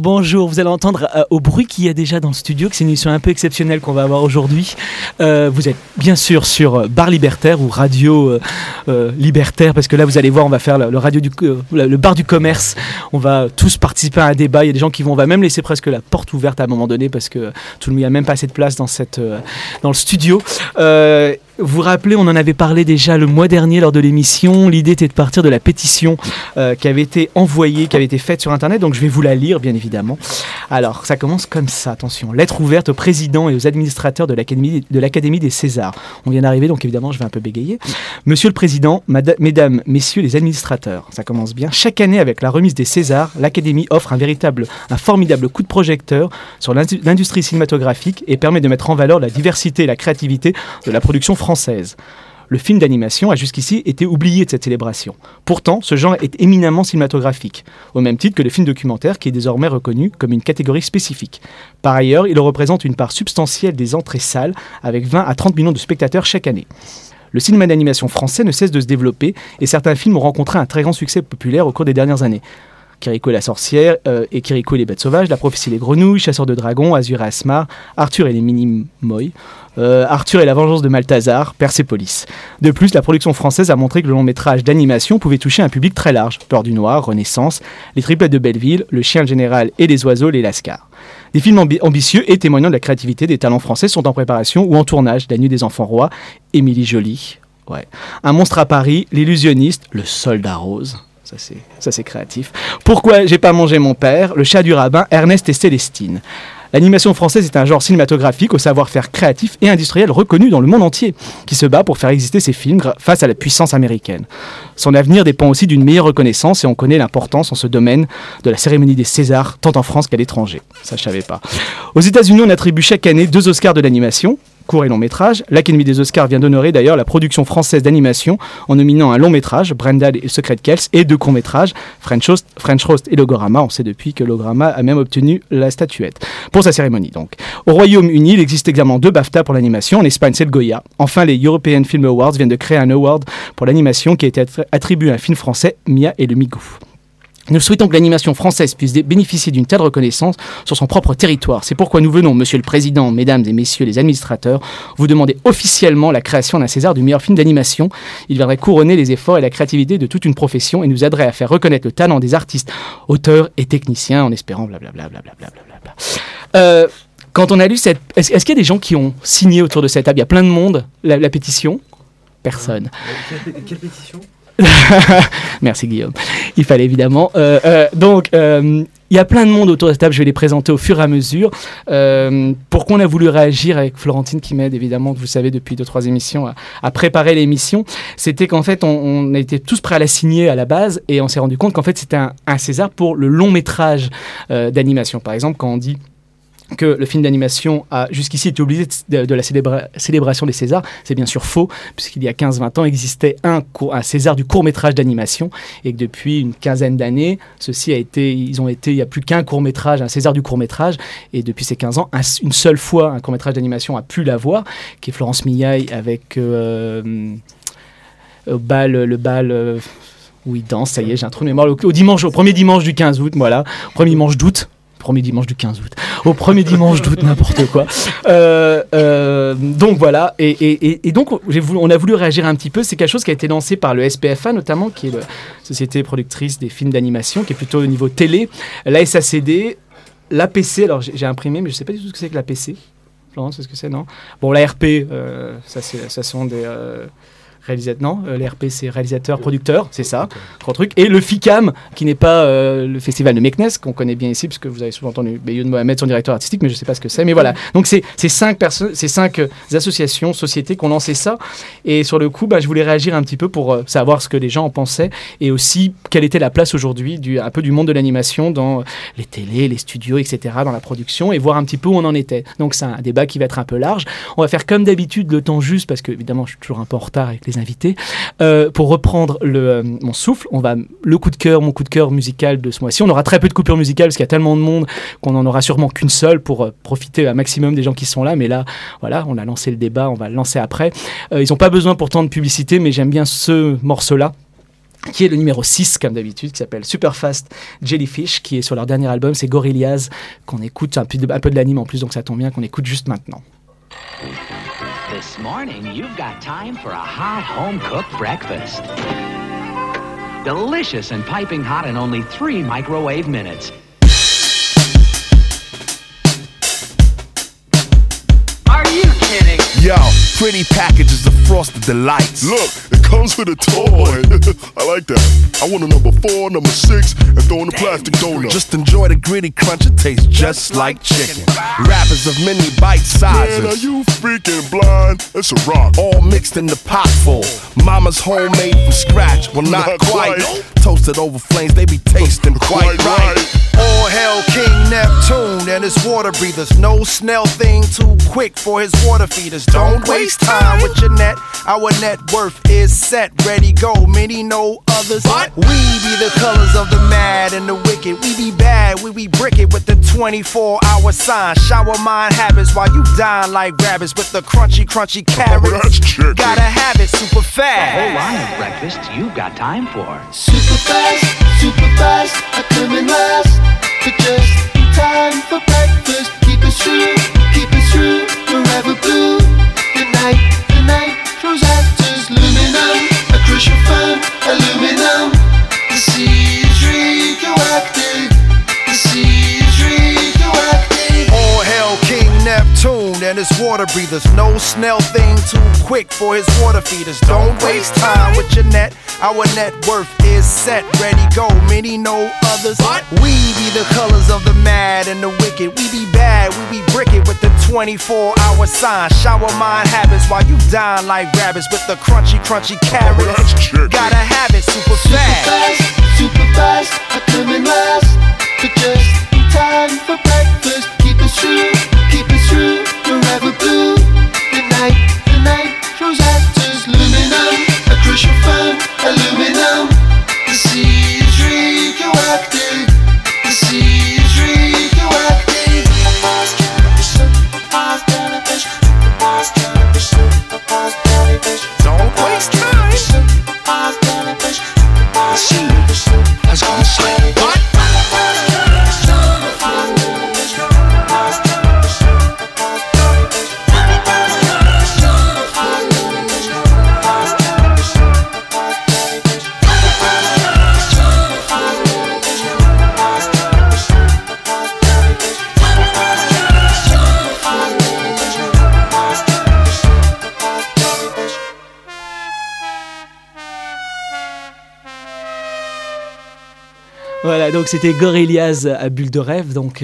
Bonjour, vous allez entendre au bruit qu'il y a déjà dans le studio que c'est une émission un peu exceptionnelle qu'on va avoir aujourd'hui. Vous êtes bien sûr sur Bar Libertaire ou Radio Libertaire, parce que là vous allez voir, on va faire le bar du commerce. On va tous participer à un débat. Il y a des gens on va même laisser presque la porte ouverte à un moment donné parce que tout le monde, il n'y a même pas assez de place dans le studio. Vous vous rappelez, on en avait parlé déjà le mois dernier lors de l'émission. L'idée était de partir de la pétition qui avait été envoyée, qui avait été faite sur Internet. Donc je vais vous la lire, bien évidemment. Alors, ça commence comme ça, attention. Lettre ouverte au président et aux administrateurs de l'Académie des Césars. On vient d'arriver, donc évidemment, je vais un peu bégayer. Monsieur le Président, Mesdames, Messieurs les administrateurs. Ça commence bien. Chaque année, avec la remise des Césars, l'Académie offre un formidable coup de projecteur sur l'industrie cinématographique et permet de mettre en valeur la diversité et la créativité de la production française. Le film d'animation a jusqu'ici été oublié de cette célébration. Pourtant, ce genre est éminemment cinématographique, au même titre que le film documentaire qui est désormais reconnu comme une catégorie spécifique. Par ailleurs, il représente une part substantielle des entrées salles, avec 20 à 30 millions de spectateurs chaque année. Le cinéma d'animation français ne cesse de se développer et certains films ont rencontré un très grand succès populaire au cours des dernières années. Kirikou et la sorcière, et Kirikou et les bêtes sauvages, La prophétie des grenouilles, Chasseurs de dragons, Azur et Asmar, Arthur et les mini-moy, Arthur et la vengeance de Malthazar, Persépolis. De plus, la production française a montré que le long métrage d'animation pouvait toucher un public très large. Peur du noir, Renaissance, Les triplettes de Belleville, Le chien le général et les oiseaux, les lascars. Des films ambitieux et témoignant de la créativité des talents français sont en préparation ou en tournage. La nuit des enfants rois, Émilie Joly, Un monstre à Paris, L'illusionniste, Le soldat rose. Ça c'est créatif. Pourquoi j'ai pas mangé mon père, Le chat du rabbin, Ernest et Célestine. L'animation française est un genre cinématographique au savoir-faire créatif et industriel reconnu dans le monde entier, qui se bat pour faire exister ses films face à la puissance américaine. Son avenir dépend aussi d'une meilleure reconnaissance et on connaît l'importance en ce domaine de la cérémonie des Césars, tant en France qu'à l'étranger. Ça je savais pas. Aux États-Unis, on attribue chaque année 2 Oscars de l'animation, court et long métrage. L'Académie des Oscars vient d'honorer d'ailleurs la production française d'animation en nominant un long métrage, Brendal et le secret de Kells, et 2 courts métrages, French Roast et Logorama. On sait depuis que Logorama a même obtenu la statuette pour sa cérémonie. Donc, au Royaume-Uni, il existe également 2 BAFTA pour l'animation. En Espagne, c'est le Goya. Enfin, les European Film Awards viennent de créer un award pour l'animation qui a été attribué à un film français, Mia et le Migou. Nous souhaitons que l'animation française puisse bénéficier d'une telle reconnaissance sur son propre territoire. C'est pourquoi nous venons, Monsieur le Président, Mesdames et Messieurs les administrateurs, vous demander officiellement la création d'un César du meilleur film d'animation. Il viendrait couronner les efforts et la créativité de toute une profession et nous aiderait à faire reconnaître le talent des artistes, auteurs et techniciens en espérant blablabla. Quand on a lu cette... Est-ce qu'il y a des gens qui ont signé autour de cette table ? Il y a plein de monde. La pétition ? Personne. Quelle pétition ? Merci Guillaume. Il fallait évidemment. Donc, il y a plein de monde autour de cette table. Je vais les présenter au fur et à mesure. Pourquoi on a voulu réagir avec Florentine qui m'aide évidemment, vous le savez, depuis 2-3 émissions à préparer l'émission. C'était qu'en fait, on était tous prêts à la signer à la base et on s'est rendu compte qu'en fait, c'était un César pour le long métrage d'animation. Par exemple, quand on dit que le film d'animation a jusqu'ici été oublié de la célébration des Césars, c'est bien sûr faux, puisqu'il y a 15-20 ans existait un César du court-métrage d'animation, et que depuis une quinzaine d'années, il n'y a plus qu'un court-métrage, un César du court-métrage, et depuis ces 15 ans, une seule fois un court-métrage d'animation a pu l'avoir, qui est Florence Millaille avec le bal où il danse, ça y est, j'ai un trou de mémoire, au premier dimanche du 15 août, voilà, premier dimanche d'août, au premier dimanche d'août, n'importe quoi. Donc voilà, et donc on a voulu réagir un petit peu. C'est quelque chose qui a été lancé par le SPFA notamment, qui est la société productrice des films d'animation, qui est plutôt au niveau télé, la SACD, l'APC. Alors j'ai imprimé, mais je ne sais pas du tout ce que c'est que l'APC. Florence, c'est ce que c'est, non ? Bon, l'ARP, ça sont des... l'RP c'est réalisateur, producteur, c'est ça, grand truc. Et le FICAM, qui n'est pas le festival de Meknes, qu'on connaît bien ici, puisque vous avez souvent entendu Beyoun Mohamed, son directeur artistique, mais je ne sais pas ce que c'est. Mais voilà, donc c'est 5 associations, sociétés qui ont lancé ça. Et sur le coup, je voulais réagir un petit peu pour savoir ce que les gens en pensaient, et aussi quelle était la place aujourd'hui un peu du monde de l'animation dans les télés, les studios, etc., dans la production, et voir un petit peu où on en était. Donc c'est un débat qui va être un peu large. On va faire comme d'habitude le temps juste, parce que évidemment je suis toujours un peu en retard avec les invités. Pour reprendre mon souffle, mon coup de cœur musical de ce mois-ci. On aura très peu de coupures musicales parce qu'il y a tellement de monde qu'on n'en aura sûrement qu'une seule pour profiter un maximum des gens qui sont là. Mais là, voilà, on a lancé le débat, on va le lancer après. Ils n'ont pas besoin pourtant de publicité, mais j'aime bien ce morceau-là. qui est le numéro 6 comme d'habitude, qui s'appelle Superfast Jellyfish, qui est sur leur dernier album, c'est Gorillaz, qu'on écoute un peu de l'anime en plus, donc ça tombe bien qu'on écoute juste maintenant. This morning, you've got time for a hot home-cooked breakfast. Delicious and piping hot in only 3 microwave minutes. Are you kidding? Yo, pretty packages of Frosted Delights. Look, it comes with a toy. I like that. I want a number 4, number 6, and throw in a plastic donut. Just enjoy the gritty crunch, it tastes just like chicken. Wrappers of many bite sizes. Man, are you freaking blind? It's a rock. All mixed in the pot full. Mama's homemade from scratch. Well, not quite. Toasted over flames, they be tasting quite right. All hail King Neptune and his water breathers. No snail thing too quick for his water feeders. Don't waste time with your net. Our net worth is set, ready, go. Many know others. What? We be the colors of the mad and the wicked. We be bad, we be brick it with the 24-hour sign. Shower mind habits while you dine like rabbits with the crunchy carrots. That's chicken. Gotta have it super A fast. whole line of breakfasts you've got time for. Super fast, I come in last. But just in time for breakfast. Keep it true, forever blue. The night throws actors, luminum. A crucial fun, aluminum. The sea is radioactive. The sea is radioactive. All hail King Neptune and his water breathers. No snail thing too quick for his water feeders. Don't waste time with your net. Our net worth is set, ready, go. Many know others. What? We be the colors of the mad and the wicked. We be bad, we be brick it with the 24-hour sign. Shower mind habits while you dine like rabbits with the crunchy carrots. That's chicken. Gotta have it super fast. Super fast, I come in last. But just in time for breakfast. Keep it true, forever blue. The night throws actors, luminum. A crucial fun, aluminum. The sea is radioactive. The sea is radioactive. Don't waste time. The sea has gone silent. What? Voilà, donc c'était Gorillaz à Bulle de Rêve, donc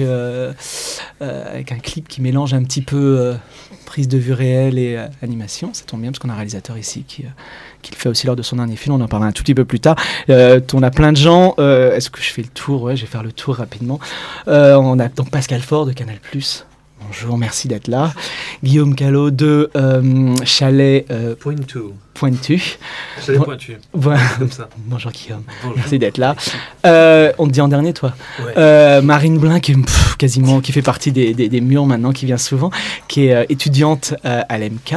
avec un clip qui mélange un petit peu prise de vue réelle et animation. Ça tombe bien parce qu'on a un réalisateur ici qui le fait aussi lors de son dernier film. On en parlera un tout petit peu plus tard. On a plein de gens. Est-ce que je fais le tour ? Ouais, je vais faire le tour rapidement. On a donc Pascal Faure de Canal+. Bonjour, merci d'être là. Guillaume Callot de Chalet Pointu. Chalet Pointu. Voilà. Comme ça. Bonjour Guillaume, Bonjour. merci d'être là. On te dit en dernier, toi. Ouais. Marine Blin, qui qui fait partie des murs maintenant, qui vient souvent, qui est étudiante à l'EMK.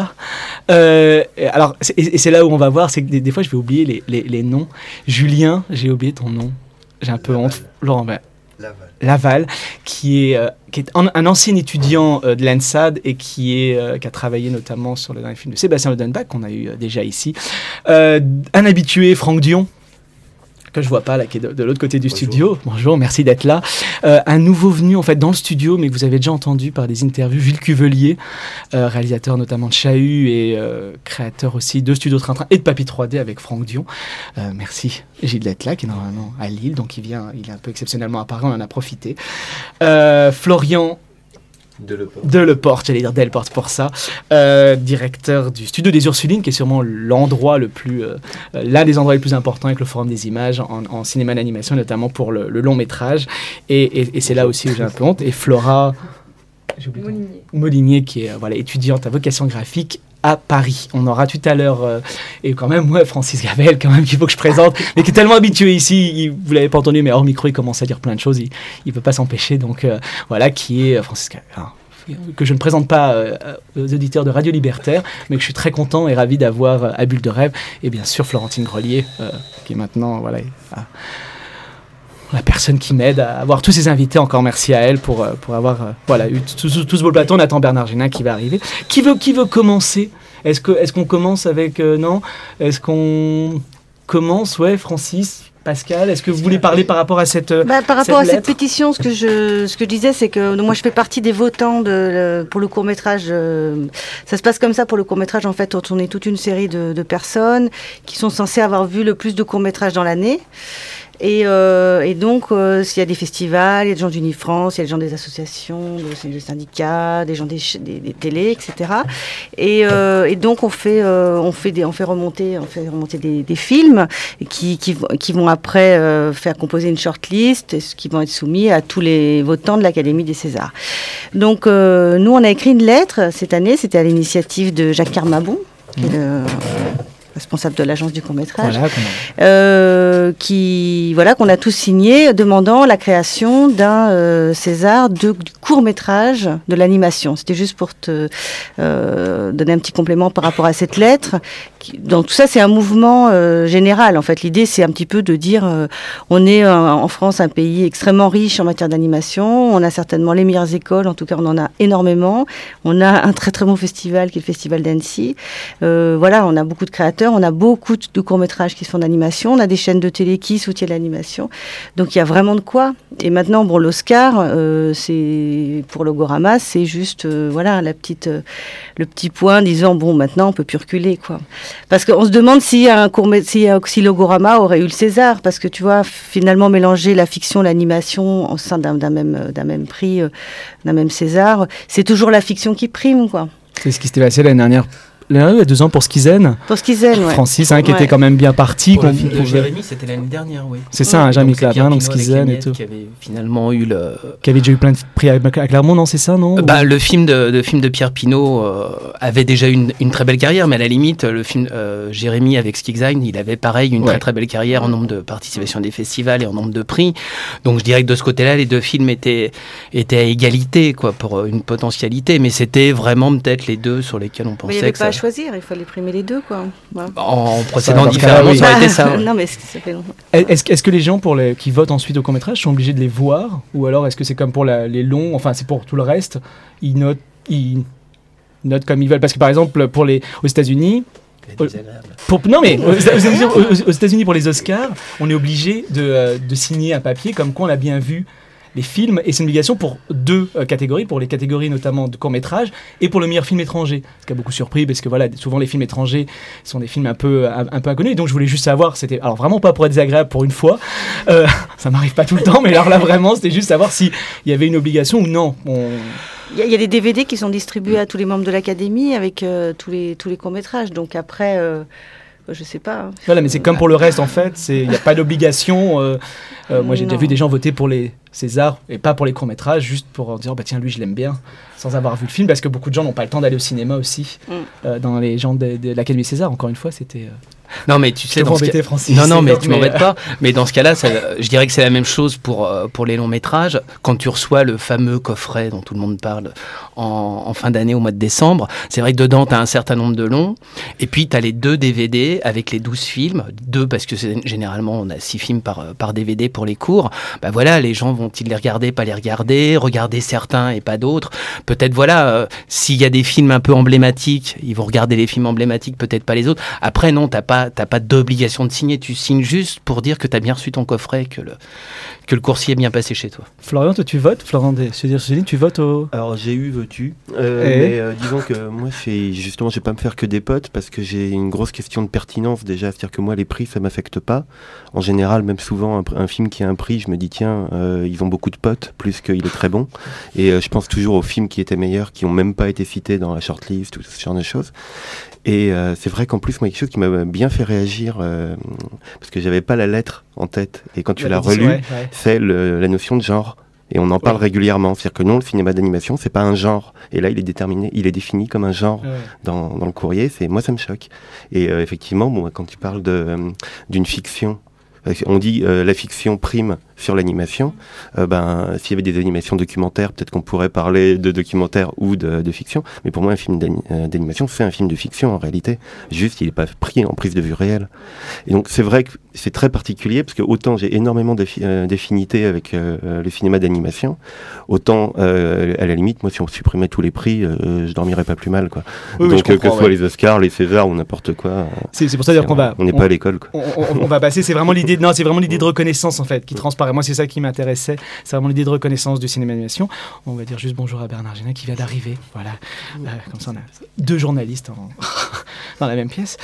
Alors, c'est là où on va voir, c'est que des fois je vais oublier les noms. Julien, j'ai oublié ton nom. J'ai un peu honte. Laurent, Laval, qui est un ancien étudiant de l'ENSAD et qui a travaillé notamment sur le dernier film de Sébastien Lodenbach, qu'on a eu déjà ici. Un habitué, Franck Dion, que je vois pas là, qui est de l'autre côté du studio. Bonjour, merci d'être là. Un nouveau venu en fait dans le studio, mais que vous avez déjà entendu par des interviews, Gilles Cuvelier, réalisateur notamment de Chahut et créateur aussi de Studio Train-Train et de Papy 3D avec Franck Dion. Merci Gilles d'être là, qui est normalement à Lille, donc il est un peu exceptionnellement à Paris, on en a profité. Florian Deleporte, j'allais dire Delporte pour ça, directeur du studio des Ursulines, qui est sûrement l'endroit l'un des endroits les plus importants avec le Forum des images en cinéma d'animation, notamment pour le long métrage, et c'est là aussi où j'ai un peu honte. Et Flora Molinier, qui est étudiante à vocation graphique à Paris. On aura tout à l'heure, et quand même, Francis Gavel, quand même, qu'il faut que je présente, mais qui est tellement habitué ici, vous l'avez pas entendu, mais hors micro, il commence à dire plein de choses, il peut pas s'empêcher, donc voilà, qui est Francis Gavel. que je ne présente pas aux auditeurs de Radio Libertaire, mais que je suis très content et ravi d'avoir à Bulle de Rêve, et bien sûr Florentine Grelier, qui est maintenant la personne qui m'aide à avoir tous ces invités. Encore merci à elle pour avoir eu tout ce beau plateau. On attend Bernard Génin qui va arriver. Qui veut commencer ? Est-ce qu'on commence avec... non ? Est-ce qu'on commence ? Ouais, Francis, Pascal, est-ce que vous voulez parler par rapport à cette par rapport à lettre ? cette pétition, ce que je disais, c'est que moi je fais partie des votants pour le court-métrage. Ça se passe comme ça pour le court-métrage. En fait, on est toute une série de personnes qui sont censées avoir vu le plus de courts-métrages dans l'année. Et donc, s'il y a des festivals, il y a des gens d'Unifrance, il y a des gens des associations, des syndicats, des gens des télés, etc. Et donc, on fait remonter des films qui vont après faire composer une shortlist, qui vont être soumis à tous les votants de l'Académie des Césars. Donc, nous, on a écrit une lettre cette année. C'était à l'initiative de Jacques Carmabon, qui est le responsable de l'agence du court-métrage, qu'on a tous signé, demandant la création d'un César du court-métrage de l'animation. C'était juste pour te donner un petit complément par rapport à cette lettre. Donc tout ça, c'est un mouvement général. En fait, l'idée, c'est un petit peu de dire, on est en France un pays extrêmement riche en matière d'animation. On a certainement les meilleures écoles, en tout cas, on en a énormément. On a un très très bon festival qui est le Festival d'Annecy. On a beaucoup de créateurs. On a beaucoup de courts-métrages qui sont d'animation. On a des chaînes de télé qui soutiennent l'animation. Donc, il y a vraiment de quoi. Et maintenant, l'Oscar, c'est pour Logorama, c'est juste, le petit point disant, maintenant, on peut plus reculer, quoi. Parce qu'on se demande si Logorama aurait eu le César. Parce que, tu vois, finalement, mélanger la fiction, l'animation au sein d'un même prix, d'un même César, c'est toujours la fiction qui prime, quoi. C'est ce qui s'était passé l'année dernière. Il y a 2 ans pour Skizen. Pour Skizen, ouais. Francis, qui était quand même bien parti. Pour le film de Jérémy, c'était l'année dernière, oui. C'est ça, Jérémy Clapin, donc Skizen et tout. Qui avait finalement eu Qui avait déjà eu plein de prix à Clermont, non, c'est ça, non ? Le film de Pierre Pinault avait déjà une très belle carrière, mais à la limite, le film Jérémy avec Skizen, il avait pareil une très très belle carrière en nombre de participations à des festivals et en nombre de prix. Donc je dirais que de ce côté-là, les 2 films étaient à égalité, quoi, pour une potentialité, mais c'était vraiment peut-être les 2 sur lesquels on pensait. Mais il n'y avait pas à choisir, il fallait primer les 2, quoi. Voilà. En procédant différemment, ça aurait été ça. Non, mais ça fait longtemps. Est-ce que les gens qui votent ensuite au court-métrage sont obligés de les voir ? Ou alors est-ce que c'est comme pour les longs, enfin c'est pour tout le reste, ils notent comme ils veulent ? Parce que par exemple, aux États-Unis, aux États-Unis pour les Oscars, on est obligé de signer un papier comme quoi on a bien vu les films, et c'est une obligation pour 2 catégories, pour les catégories notamment de court-métrage et pour le meilleur film étranger. Ce qui a beaucoup surpris, parce que souvent les films étrangers sont des films un peu inconnus, et donc je voulais juste savoir, alors vraiment pas pour être désagréable pour une fois, ça m'arrive pas tout le temps, mais alors là vraiment c'était juste savoir s'il y avait une obligation ou non. Il y a des DVD qui sont distribués à tous les membres de l'Académie avec tous les courts-métrages, donc après... je sais pas. Voilà, mais c'est comme pour le reste en fait, il n'y a pas d'obligation. Moi j'ai déjà vu des gens voter pour les Césars et pas pour les courts-métrages, juste pour dire tiens, lui je l'aime bien, sans avoir vu le film, parce que beaucoup de gens n'ont pas le temps d'aller au cinéma aussi. Dans les gens de l'Académie César, encore une fois, c'était. Non, mais tu sais, Francis. Non, mais tu m'embêtes pas. Mais dans ce cas-là, je dirais que c'est la même chose pour les longs métrages. Quand tu reçois le fameux coffret dont tout le monde parle en fin d'année, au mois de décembre, c'est vrai que dedans, tu as un certain nombre de longs. Et puis, tu as les 2 DVD avec les 12 films. 2 parce que généralement, on a 6 films par DVD pour les cours. Les gens vont-ils les regarder, pas les regarder certains et pas d'autres. Peut-être, s'il y a des films un peu emblématiques, ils vont regarder les films emblématiques, peut-être pas les autres. Après, non, t'as pas d'obligation de signer, tu signes juste pour dire que tu as bien reçu ton coffret, que le coursier est bien passé chez toi. Florian, toi tu votes ? Florian tu votes au... Alors j'ai eu veux-tu, mais disons que moi je vais pas me faire que des potes, parce que j'ai une grosse question de pertinence déjà, c'est-à-dire que moi les prix ça m'affecte pas. En général, même souvent un film qui a un prix, je me dis tiens, ils ont beaucoup de potes, plus qu'il est très bon, et je pense toujours aux films qui étaient meilleurs, qui ont même pas été cités dans la shortlist, tout ce genre de choses. Et c'est vrai qu'en plus, moi, quelque chose qui m'a bien fait réagir, parce que j'avais pas la lettre en tête, et quand tu l'as relu, c'est la notion de genre. Et on en parle régulièrement. C'est-à-dire que non, le cinéma d'animation, c'est pas un genre. Et là, il est défini comme un genre dans le courrier. Moi, ça me choque. Et effectivement, quand tu parles d'une fiction, on dit la fiction prime sur l'animation. S'il y avait des animations documentaires, peut-être qu'on pourrait parler de documentaire ou de fiction, mais pour moi un film d'animation c'est un film de fiction en réalité, juste il n'est pas pris en prise de vue réelle. Et donc c'est vrai que c'est très particulier, parce que autant j'ai énormément d'affinité avec le cinéma d'animation, autant à la limite, moi si on supprimait tous les prix, je dormirais pas plus mal, quoi. Oui, donc que ce soit les Oscars, les Césars ou n'importe quoi. C'est pour ça dire qu'on on n'est pas à l'école, quoi. On va passer, c'est vraiment l'idée de reconnaissance en fait qui transparaît. Moi c'est ça qui m'intéressait, c'est vraiment l'idée de reconnaissance du cinéma d'animation. On va dire juste bonjour à Bernard Génin qui vient d'arriver, voilà. Comme ça on a 2 journalistes dans la même pièce.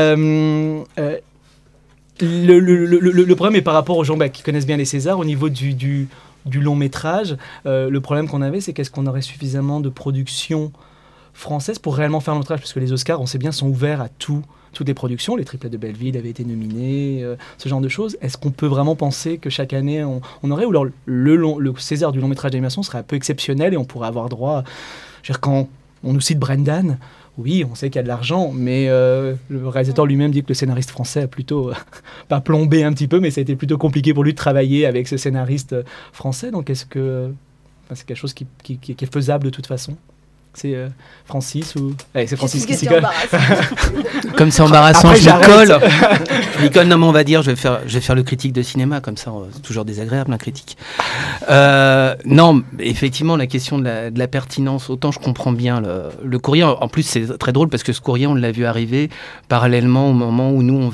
Le problème est par rapport aux gens qui connaissent bien les Césars, au niveau du long métrage. Le problème qu'on avait, c'est qu'est-ce qu'on aurait suffisamment de production française pour réellement faire un long métrage, parce que les Oscars, on sait bien, sont ouverts à toutes les productions. Les triplets de Belleville avaient été nominés, ce genre de choses. Est-ce qu'on peut vraiment penser que chaque année on aurait, ou alors le César du long métrage d'animation serait un peu exceptionnel et on pourrait avoir droit, quand on nous cite Brendan, oui, on sait qu'il y a de l'argent, mais le réalisateur lui-même dit que le scénariste français a plutôt, pas plombé un petit peu, mais ça a été plutôt compliqué pour lui de travailler avec ce scénariste français. Donc est-ce que c'est quelque chose qui est faisable de toute façon ? C'est Francis ou... c'est Francis qui s'y colle. Comme c'est embarrassant, après, je me colle. Je m'y colle, non mais on va dire, je vais faire le critique de cinéma, comme ça, c'est toujours désagréable, la critique. Non, effectivement, la question de la pertinence, autant je comprends bien le courrier. En plus, c'est très drôle parce que ce courrier, on l'a vu arriver parallèlement au moment où nous,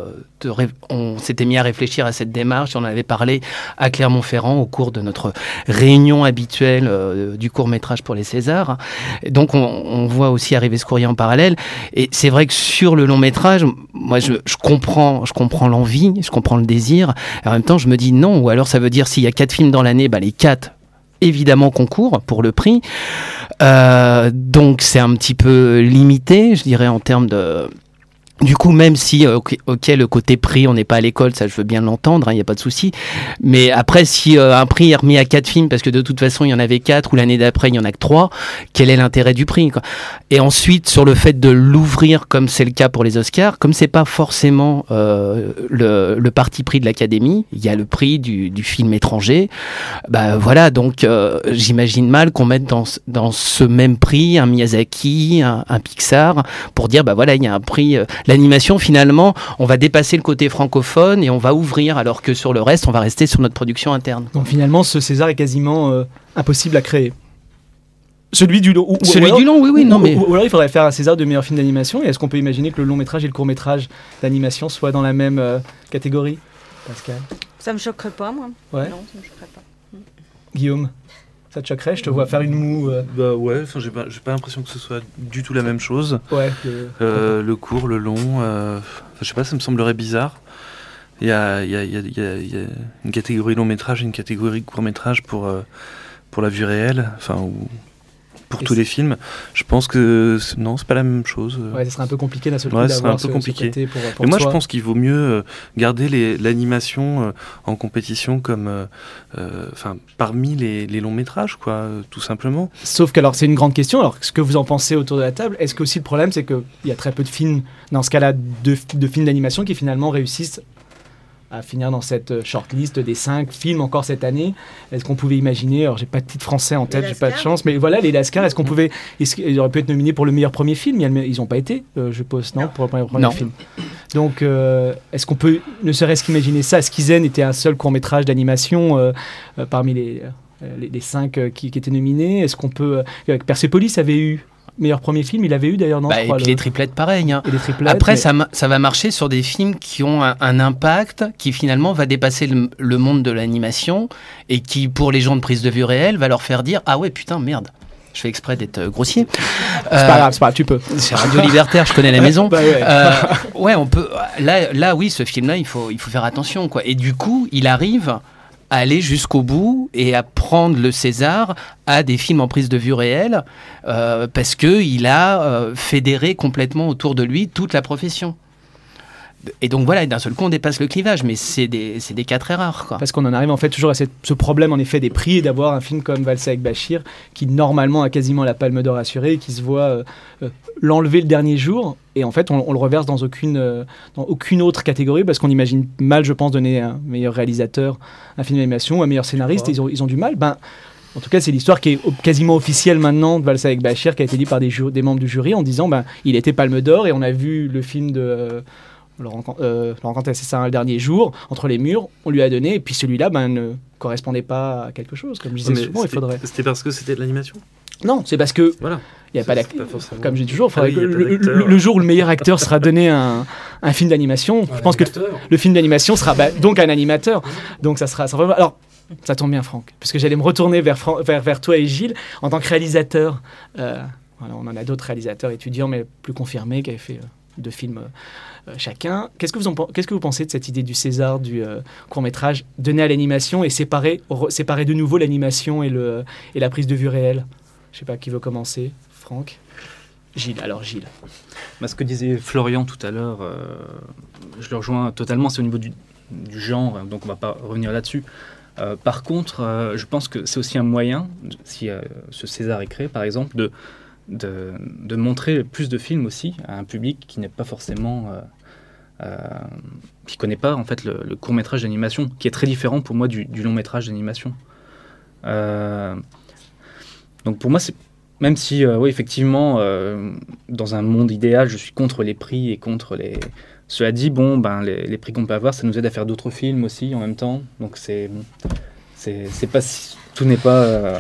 on s'était mis à réfléchir à cette démarche. On en avait parlé à Clermont-Ferrand au cours de notre réunion habituelle du court-métrage pour les Césars. Donc on voit aussi arriver ce courrier en parallèle, et c'est vrai que sur le long métrage, moi je comprends l'envie, je comprends le désir, et en même temps je me dis non, ou alors ça veut dire s'il y a 4 films dans l'année, les 4 évidemment concourent pour le prix, donc c'est un petit peu limité, je dirais, en termes de... Du coup, même si, le côté prix, on n'est pas à l'école, ça je veux bien l'entendre, il n'y a pas de souci. Mais après, si un prix est remis à 4 films, parce que de toute façon, il y en avait 4, ou l'année d'après, il n'y en a que 3, quel est l'intérêt du prix, quoi ? Et ensuite, sur le fait de l'ouvrir, comme c'est le cas pour les Oscars, comme c'est pas forcément le parti pris de l'Académie, il y a le prix du film étranger, voilà, donc j'imagine mal qu'on mette dans ce même prix un Miyazaki, un Pixar, pour dire, voilà, il y a un prix... L'animation, finalement, on va dépasser le côté francophone et on va ouvrir, alors que sur le reste, on va rester sur notre production interne. Donc finalement, ce César est quasiment impossible à créer. Celui du long, oui, non, mais... Ou alors il faudrait faire un César de meilleur film d'animation. Et est-ce qu'on peut imaginer que le long métrage et le court métrage d'animation soient dans la même catégorie, Pascal ? Ça me choquerait pas, moi. Ouais. Non, ça me choquerait pas. Guillaume, ça te choquerait ? Je te vois faire une moue. Ouais, j'ai pas l'impression que ce soit du tout la même chose. Ouais. Le court, le long, je sais pas, ça me semblerait bizarre. Il y a une catégorie long métrage et une catégorie court métrage pour la vue réelle, ou pour tous les films. Je pense que non, c'est pas la même chose. Ouais, ça serait un peu compliqué d'un seul coup d'avoir ce côté pour Mais moi, toi. je pense qu'il vaut mieux garder l'animation en compétition comme, parmi les longs métrages, quoi, tout simplement. Sauf que alors c'est une grande question. Alors, ce que vous en pensez autour de la table, est-ce que aussi le problème, c'est qu'il y a très peu de films dans ce cas-là de films d'animation qui finalement réussissent à finir dans cette shortlist des 5 films encore cette année? Est-ce qu'on pouvait imaginer, alors j'ai pas de titre français en tête, j'ai pas de chance, mais voilà, les Lascars, est-ce qu'ils auraient pu être nominés pour le meilleur premier film? Ils n'ont pas été, je pose, non, pour le premier film. Donc, est-ce qu'on peut ne serait-ce qu'imaginer ça? Skizen était un seul court-métrage d'animation parmi les 5 qui étaient nominés. Est-ce qu'on peut... Persepolis avait eu meilleur premier film, il avait eu d'ailleurs, non? Et puis les triplettes, pareil. Hein. Et les triplettes, après, ça va marcher sur des films qui ont un impact qui finalement va dépasser le monde de l'animation et qui, pour les gens de prise de vue réelle, va leur faire dire « Ah ouais, putain, merde ». Je fais exprès d'être grossier. C'est pas grave, tu peux. C'est Radio Libertaire, je connais la maison. Ouais. Ouais, on peut. Là, oui, ce film-là, il faut faire attention, quoi. Et du coup, il arrive à aller jusqu'au bout et à prendre le César à des films en prise de vue réelle parce qu'il a fédéré complètement autour de lui toute la profession. Et donc voilà, d'un seul coup on dépasse le clivage, mais c'est des cas très rares, quoi. Parce qu'on en arrive en fait toujours à ce problème en effet des prix et d'avoir un film comme Valser avec Bachir qui normalement a quasiment la Palme d'Or assurée et qui se voit l'enlever le dernier jour et en fait on le reverse dans aucune autre catégorie parce qu'on imagine mal, je pense, donner un meilleur réalisateur, un film d'animation ou un meilleur scénariste. Ils ont du mal. En tout cas, c'est l'histoire qui est quasiment officielle maintenant de Valser avec Bachir, qui a été dit par des membres du jury en disant il était Palme d'Or et on a vu le film de Laurent Cantet, c'est ça, le dernier jour, Entre les murs, on lui a donné, et puis celui-là ne correspondait pas à quelque chose, comme je disais souvent, il faudrait... C'était parce que c'était de l'animation ? Non, c'est parce que voilà. Il n'y a pas d'acteur. Comme j'ai toujours, oui, le jour où le meilleur acteur sera donné un film d'animation, je pense que le film d'animation sera donc un animateur, donc ça sera... Alors, ça tombe bien, Franck, parce que j'allais me retourner vers toi et Gilles, en tant que réalisateur. Voilà, on en a d'autres réalisateurs étudiants, mais plus confirmés, qui avaient fait 2 films... chacun. Qu'est-ce que vous pensez de cette idée du César, du court-métrage donné à l'animation et séparer de nouveau l'animation et la prise de vue réelle? Je ne sais pas qui veut commencer. Franck? Gilles. Ce que disait Florian tout à l'heure, je le rejoins totalement, c'est au niveau du genre, donc on ne va pas revenir là-dessus. Par contre, je pense que c'est aussi un moyen, si ce César est créé par exemple, de montrer plus de films aussi à un public qui n'est pas forcément qui connaît pas en fait le court-métrage d'animation, qui est très différent pour moi du long-métrage d'animation. Donc pour moi, c'est même si oui, effectivement dans un monde idéal je suis contre les prix et contre les... Cela dit, les prix qu'on peut avoir, ça nous aide à faire d'autres films aussi en même temps, donc c'est pas si... Tout n'est pas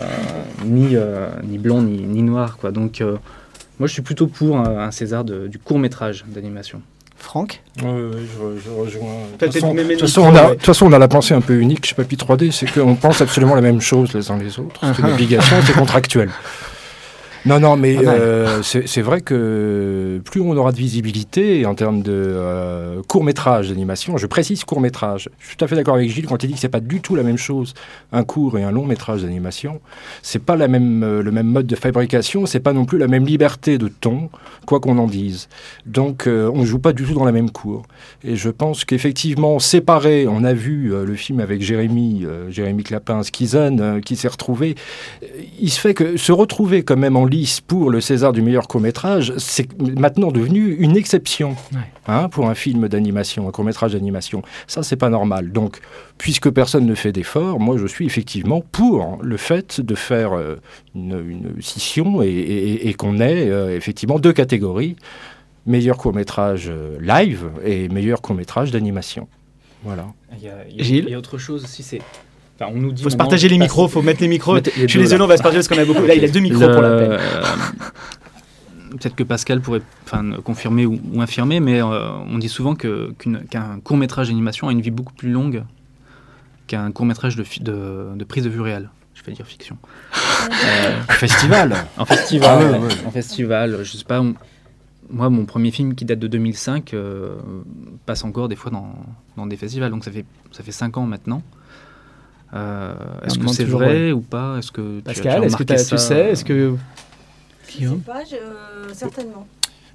ni blanc ni noir, quoi. Donc, moi, je suis plutôt pour un César du court-métrage d'animation. Franck ? Oui, je rejoins. De toute façon, on a la pensée un peu unique chez Papy 3D, c'est qu'on pense absolument la même chose les uns les autres. C'est une obligation, c'est contractuel. Non, mais c'est vrai que plus on aura de visibilité en termes de court-métrage d'animation, je précise court-métrage, je suis tout à fait d'accord avec Gilles quand il dit que c'est pas du tout la même chose, un court et un long-métrage d'animation, c'est pas le même mode de fabrication, c'est pas non plus la même liberté de ton, quoi qu'on en dise. Donc on joue pas du tout dans la même cour. Et je pense qu'effectivement, séparé, on a vu le film avec Jérémy Clapin, Skizzen, qui s'est retrouvé, il se fait que se retrouver quand même en lice pour le César du meilleur court-métrage, c'est maintenant devenu une exception pour un film d'animation, un court-métrage d'animation. Ça, c'est pas normal. Donc, puisque personne ne fait d'effort, moi, je suis effectivement pour le fait de faire une scission et qu'on ait effectivement 2 catégories, meilleur court-métrage live et meilleur court-métrage d'animation. Voilà. Il y a autre chose aussi, c'est... Enfin, on nous dit faut se partager les micros, faut mettre les micros. Je suis désolé, on va se partager parce qu'on a beaucoup. Là, il a 2 micros pour la peine. Peut-être que Pascal pourrait confirmer ou infirmer, mais on dit souvent qu'un court-métrage d'animation a une vie beaucoup plus longue qu'un court-métrage de prise de vue réelle. Je vais dire fiction. En festival. En festival. En festival. Je sais pas. Moi, mon premier film qui date de 2005 passe encore des fois dans des festivals. Donc ça fait 5 ans maintenant. Est-ce que c'est vrai ou pas? Est-ce que Pascal, est-ce que tu sais? Est-ce que je sais pas, certainement.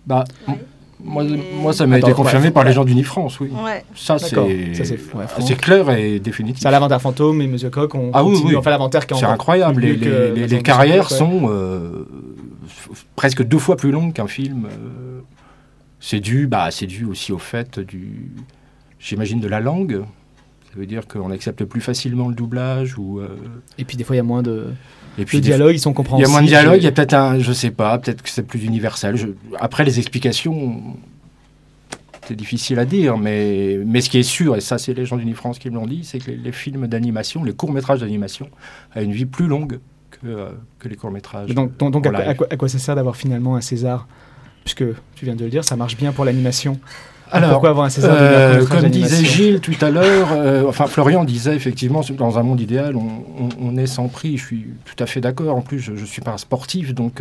Moi, ça m'a été confirmé par les gens d'Unifrance, oui. Ouais. Ça, c'est clair et définitif. Ça, l'Inventaire Fantôme et Monsieur Coq ont enfin l'Inventaire qui c'est incroyable. Les carrières sont presque 2 fois plus longues qu'un film. C'est dû aussi au fait j'imagine, de la langue. Ça veut dire qu'on accepte plus facilement le doublage Et puis des fois il y a moins de dialogue, ils sont compréhensibles. Il y a moins de dialogue, il y a peut-être je sais pas, peut-être que c'est plus universel. Après les explications, c'est difficile à dire, mais ce qui est sûr, et ça c'est les gens d'Unifrance qui me l'ont dit, c'est que les films d'animation, les courts-métrages d'animation, ont une vie plus longue que les courts-métrages. Donc à quoi ça sert d'avoir finalement un César? Puisque tu viens de le dire, ça marche bien pour l'animation. Alors, pourquoi avoir un César comme disait Gilles tout à l'heure, Florian disait effectivement, dans un monde idéal, on est sans prix. Je suis tout à fait d'accord. En plus, je ne suis pas un sportif, donc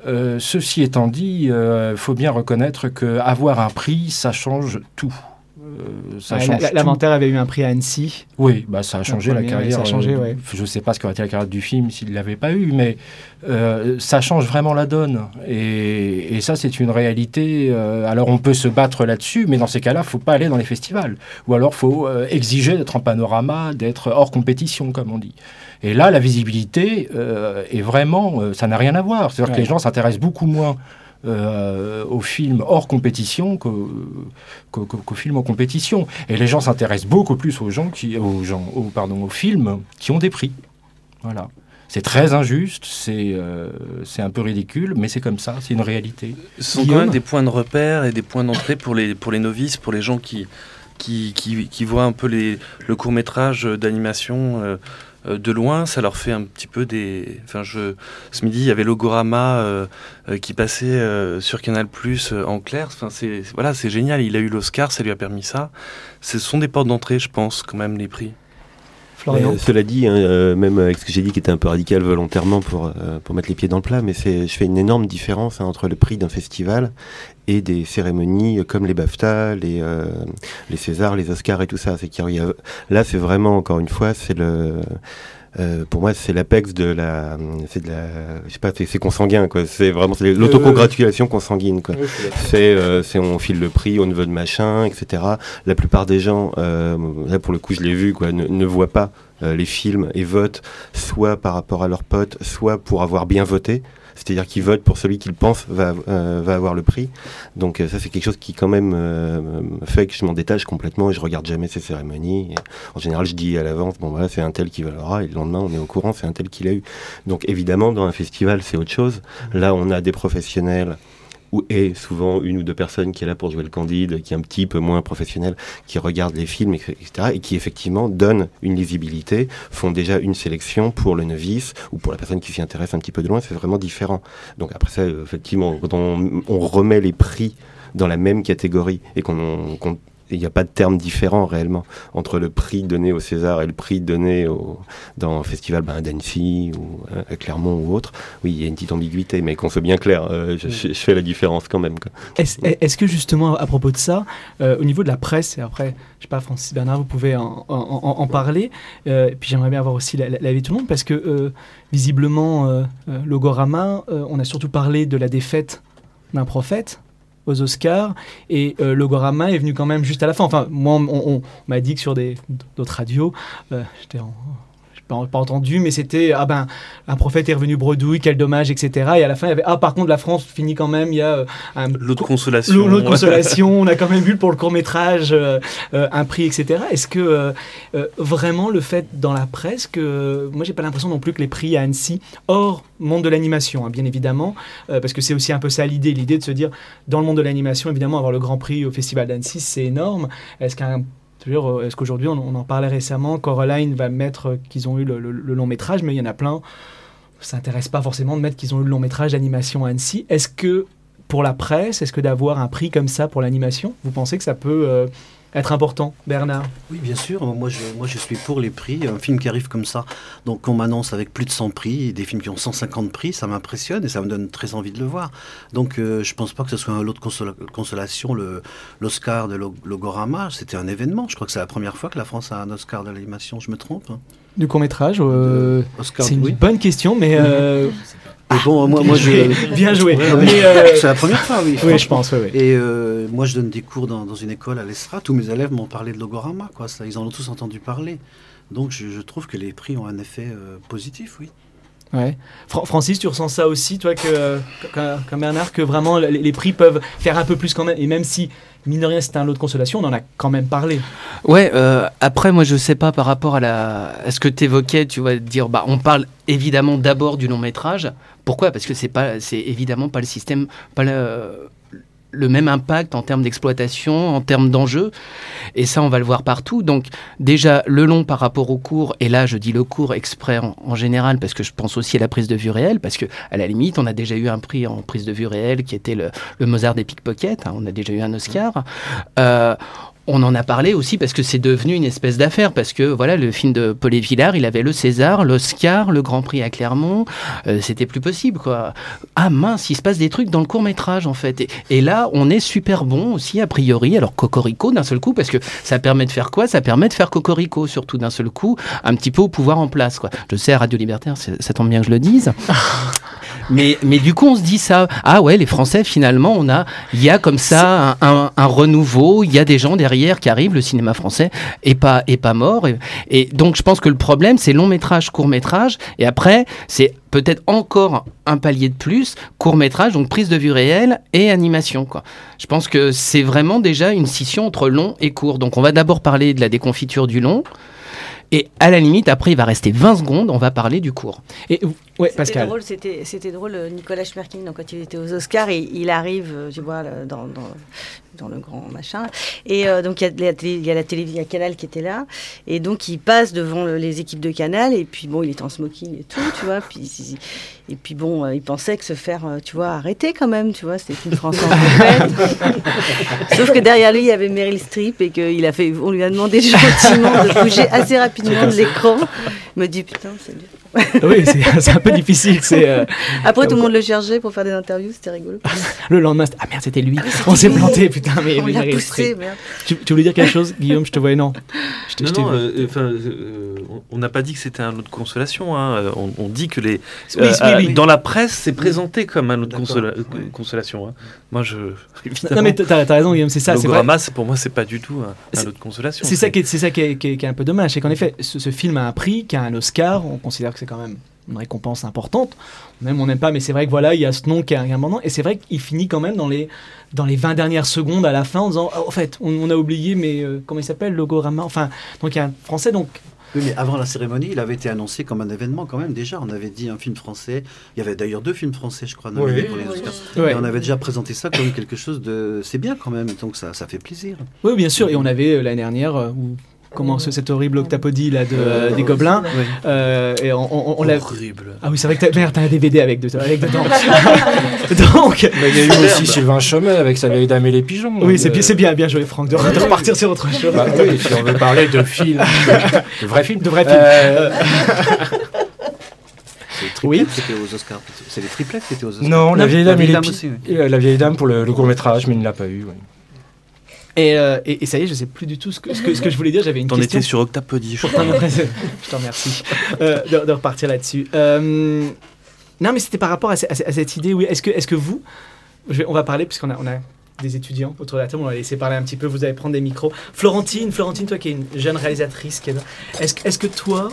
ceci étant dit, il faut bien reconnaître qu'avoir un prix, ça change tout. ça change. L'Inventaire avait eu un prix à Annecy. Oui, ça a changé la carrière. Ça a changé, ouais. Je ne sais pas ce qu'aurait été la carrière du film s'il ne l'avait pas eu, mais ça change vraiment la donne. Et ça, c'est une réalité. Alors, on peut se battre là-dessus, mais dans ces cas-là, il ne faut pas aller dans les festivals. Ou alors, il faut exiger d'être en panorama, d'être hors compétition, comme on dit. Et là, la visibilité est vraiment... ça n'a rien à voir. C'est-à-dire que les gens s'intéressent beaucoup moins aux films hors compétition qu'aux films en compétition. Et les gens s'intéressent beaucoup plus aux films qui ont des prix. Voilà. C'est très injuste, c'est un peu ridicule, mais c'est comme ça, c'est une réalité. Ce sont quand même des points de repère et des points d'entrée pour les novices, pour les gens qui voient un peu le court-métrage d'animation de loin. Ça leur fait un petit peu des... ce midi, il y avait Logorama qui passait sur Canal+ en clair. C'est génial, il a eu l'Oscar, ça lui a permis ça. Ce sont des portes d'entrée, je pense, quand même, les prix. Cela dit, même avec ce que j'ai dit qui était un peu radical volontairement pour mettre les pieds dans le plat, mais je fais une énorme différence entre le prix d'un festival et des cérémonies comme les BAFTA, les Césars, les Oscars et tout ça. Là, c'est vraiment, encore une fois, pour moi, c'est l'apex je sais pas, c'est consanguin, quoi. C'est vraiment l'autocongratulation consanguine, quoi. On file le prix au neveu de machin, etc. La plupart des gens, là pour le coup, je l'ai vu, quoi, ne voient pas les films et votent soit par rapport à leurs potes, soit pour avoir bien voté. C'est-à-dire qu'ils votent pour celui qu'ils pensent va avoir le prix. Donc ça, c'est quelque chose qui quand même fait que je m'en détache complètement et je regarde jamais ces cérémonies. Et en général, je dis à l'avance, c'est un tel qui l'aura, et le lendemain, on est au courant, c'est un tel qui l'a eu. Donc évidemment, dans un festival, c'est autre chose. Là, on a des professionnels et souvent une ou deux personnes qui est là pour jouer le candide, qui est un petit peu moins professionnel, qui regardent les films, etc., et qui effectivement donnent une lisibilité, font déjà une sélection pour le novice ou pour la personne qui s'y intéresse un petit peu de loin. C'est vraiment différent. Donc après ça, effectivement, quand on remet les prix dans la même catégorie et il n'y a pas de terme différent réellement entre le prix donné au César et le prix donné dans un festival d'Annecy ou à Clermont ou autre. Oui, il y a une petite ambiguïté, mais qu'on soit bien clair, je fais la différence quand même, quoi. Est-ce que justement, à propos de ça, au niveau de la presse, et après, je sais pas, Francis Bernard, vous pouvez en parler, et puis j'aimerais bien avoir aussi l'avis de tout le monde, parce que visiblement, Logorama, on a surtout parlé de la défaite d'un prophète aux Oscars, et Logorama est venu quand même juste à la fin. Enfin, moi, on m'a dit que sur d'autres radios, pas entendu, mais c'était un prophète est revenu bredouille, quel dommage, etc. Et à la fin, il y avait par contre la France finit quand même, il y a l'eau de consolation. L'eau de consolation, on a quand même vu pour le court-métrage un prix, etc. Est-ce que vraiment le fait dans la presse que moi j'ai pas l'impression non plus que les prix à Annecy, hors monde de l'animation, bien évidemment, parce que c'est aussi un peu ça l'idée de se dire dans le monde de l'animation, évidemment avoir le Grand Prix au Festival d'Annecy, c'est énorme. Est-ce qu'aujourd'hui, on en parlait récemment, Coraline va mettre qu'ils ont eu le long métrage, mais il y en a plein, ça n'intéresse pas forcément de mettre qu'ils ont eu le long métrage d'animation à Annecy. Est-ce que pour la presse, est-ce que d'avoir un prix comme ça pour l'animation, vous pensez que ça peut être important, Bernard? Oui, bien sûr. Moi, je suis pour les prix. Un film qui arrive comme ça, donc on m'annonce avec plus de 100 prix, des films qui ont 150 prix, ça m'impressionne et ça me donne très envie de le voir. Donc, je pense pas que ce soit un lot de consolation. L'Oscar de Logorama, c'était un événement. Je crois que c'est la première fois que la France a un Oscar de l'animation. Je me trompe? Du court-métrage, c'est une bonne question, mais... Mais bon, moi bien joué. C'est la première fois, oui. Oui, je pense. Oui. Et moi, je donne des cours dans une école à l'ESRA. Tous mes élèves m'ont parlé de Logorama, quoi. Ça, ils en ont tous entendu parler. Donc, je trouve que les prix ont un effet positif, oui. Ouais. Francis, tu ressens ça aussi, toi, comme Bernard, que vraiment les prix peuvent faire un peu plus quand même, et même si, mine de rien, c'était un lot de consolation, on en a quand même parlé. Ouais, après, moi, je sais pas, par rapport à ce que tu évoquais, tu vas dire, on parle évidemment d'abord du long métrage. Pourquoi ? Parce que c'est évidemment pas le système, pas le même impact en termes d'exploitation, en termes d'enjeux, et ça on va le voir partout. Donc déjà le long par rapport au court, et là je dis le court exprès en général parce que je pense aussi à la prise de vue réelle, parce que à la limite on a déjà eu un prix en prise de vue réelle qui était le Mozart des Pickpockets, on a déjà eu un Oscar. on en a parlé aussi parce que c'est devenu une espèce d'affaire, parce que voilà, le film de Paul Villard, il avait le César, l'Oscar, le Grand Prix à Clermont, c'était plus possible, quoi. Ah mince, il se passe des trucs dans le court-métrage, en fait. Et là, on est super bon aussi, a priori. Alors, Cocorico, d'un seul coup, parce que ça permet de faire quoi ? Ça permet de faire Cocorico, surtout d'un seul coup, un petit peu au pouvoir en place, quoi. Je sais, à Radio Libertaire, ça tombe bien que je le dise. Mais du coup, on se dit ça. Ah ouais, les Français, finalement, il y a comme ça un renouveau. Il y a des gens derrière qui arrivent. Le cinéma français est pas mort. Et donc, je pense que le problème, c'est long métrage, court métrage. Et après, c'est peut-être encore un palier de plus, court métrage, donc prise de vue réelle et animation, quoi. Je pense que c'est vraiment déjà une scission entre long et court. Donc, on va d'abord parler de la déconfiture du long. Et à la limite, après, il va rester 20 secondes, on va parler du court. Et ouais, Pascal. C'était drôle, Nicolas Schmerking, donc, quand il était aux Oscars, il arrive, tu vois, dans le grand machin. Et donc, il y a la télé, il y a Canal qui était là. Et donc, il passe devant les équipes de Canal. Et puis, bon, il est en smoking et tout, tu vois. Et puis, bon, il pensait que se faire, tu vois, arrêter quand même, tu vois. C'était une France en compète. Sauf que derrière lui, il y avait Meryl Streep et on lui a demandé gentiment de bouger assez rapidement de l'écran. Il me dit, putain, c'est dur. Oui, c'est un peu difficile. Après, tout le monde le cherchait pour faire des interviews, c'était rigolo. Le lendemain, ah merde, c'était lui. On s'est planté, putain, mais on l'a poussé, merde. Tu voulais dire quelque chose, Guillaume? Je te voyais, non. On n'a pas dit que c'était un lot de consolation. Hein. On dit que oui. Dans la presse, c'est présenté comme un lot de consolation. Hein. Moi, non, mais t'as raison, Guillaume, c'est ça. Logorama, pour moi, c'est pas du tout un lot de consolation. C'est ça qui est un peu dommage, c'est qu'en effet, ce film a un prix, qui a un Oscar, on considère que c'est quand même une récompense importante. Même on n'aime pas, mais c'est vrai que voilà, il y a ce nom qui est un moment, et c'est vrai qu'il finit quand même dans les 20 dernières secondes à la fin en disant, en fait, on a oublié, mais comment il s'appelle, Logorama, enfin, donc il y a un français, donc. Oui, mais avant la cérémonie, il avait été annoncé comme un événement quand même déjà. On avait dit un film français. Il y avait d'ailleurs 2 films français, je crois, nominés pour les Oscars. Oui. Et on avait déjà présenté ça comme quelque chose de... C'est bien quand même, donc ça fait plaisir. Oui, bien sûr. Et on avait l'année dernière... Comment cette horrible octapodie là des gobelins et on l'a horrible. Ah oui, c'est vrai que t'as un DVD avec dedans. Donc il y a eu aussi Sylvain Chomet avec Sa vieille dame et les pigeons. Oui, c'est bien joué, Franck, de repartir sur autre chose. Bah, oui, si on veut parler de films, de vrais films. Oui, c'était aux Oscars. C'est les triplettes qui étaient aux Oscars. Non, La vieille dame et les pigeons. La vieille dame pour le court métrage, mais il ne l'a pas eu. Oui. Et ça y est, je sais plus du tout ce que je voulais dire. J'avais une question. T'en étais sur Octapodie, je crois. Je t'en remercie de repartir là-dessus. Non, mais c'était par rapport à cette idée. Oui, est-ce que vous, on va parler puisqu'on a des étudiants autour de la table. On va laisser parler un petit peu. Vous allez prendre des micros. Florentine, toi qui es une jeune réalisatrice, est-ce que toi,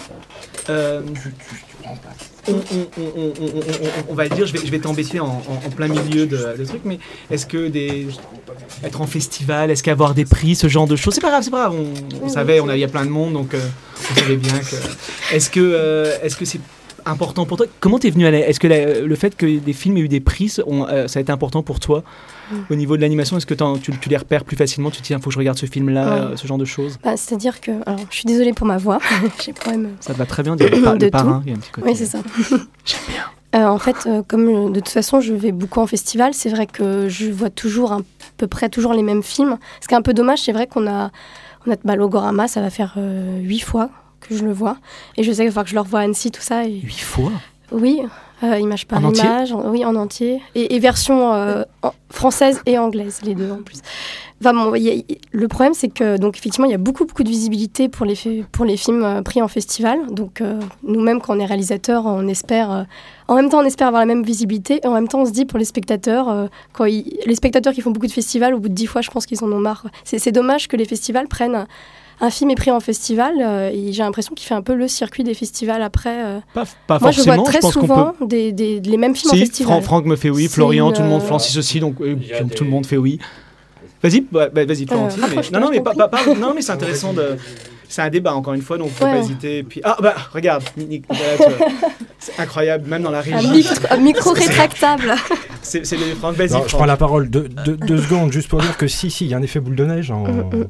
on va dire, je vais t'embêter en plein milieu de trucs, mais est-ce que être en festival, est-ce qu'avoir des prix, ce genre de choses, c'est pas grave, on savait, il y a plein de monde, donc on savait bien que... Est-ce que c'est important pour toi? Comment t'es venu à est-ce que le fait que des films aient eu des prix, ça a été important pour toi au niveau de l'animation? Est-ce que tu les repères plus facilement? Tu te dis, il faut que je regarde ce film-là, ce genre de choses? C'est-à-dire que, alors, je suis désolée pour ma voix, j'ai problème. Ça te va très bien, le parrain, il y a un petit côté. Oui, c'est ça. J'aime bien. En fait, comme de toute façon, je vais beaucoup en festival, c'est vrai que je vois toujours à peu près toujours les mêmes films. Ce qui est un peu dommage, c'est vrai qu'on a Logorama, ça va faire 8 fois que je le vois. Et je sais qu'il va falloir que je le revoie à Annecy, tout ça. 8 fois? Oui, image par image. Oui, en entier. Et version française et anglaise, les deux en plus. Enfin, bon, le problème, c'est que donc effectivement, il y a beaucoup de visibilité pour les films pris en festival. Donc, nous-mêmes, quand on est réalisateur, on espère... en même temps, on espère avoir la même visibilité. Et en même temps, on se dit pour les spectateurs, les spectateurs qui font beaucoup de festivals, au bout de 10 fois, je pense qu'ils en ont marre. C'est dommage que les festivals prennent... Un film est pris en festival, et j'ai l'impression qu'il fait un peu le circuit des festivals après. Pas moi, forcément. Je vois très souvent les mêmes films en festival. Franck me fait oui, Florian, tout le monde, Francis aussi, donc tout le monde fait oui. Vas-y, Florentine. Non, mais c'est intéressant de... C'est un débat, encore une fois, donc faut pas hésiter. Puis... Ah, bah, regarde, Nick, c'est incroyable, même dans la régie. Un micro rétractable. C'est le Franck, vas-y. Je prends la parole 2 secondes, juste pour dire que si, il y a un effet boule de neige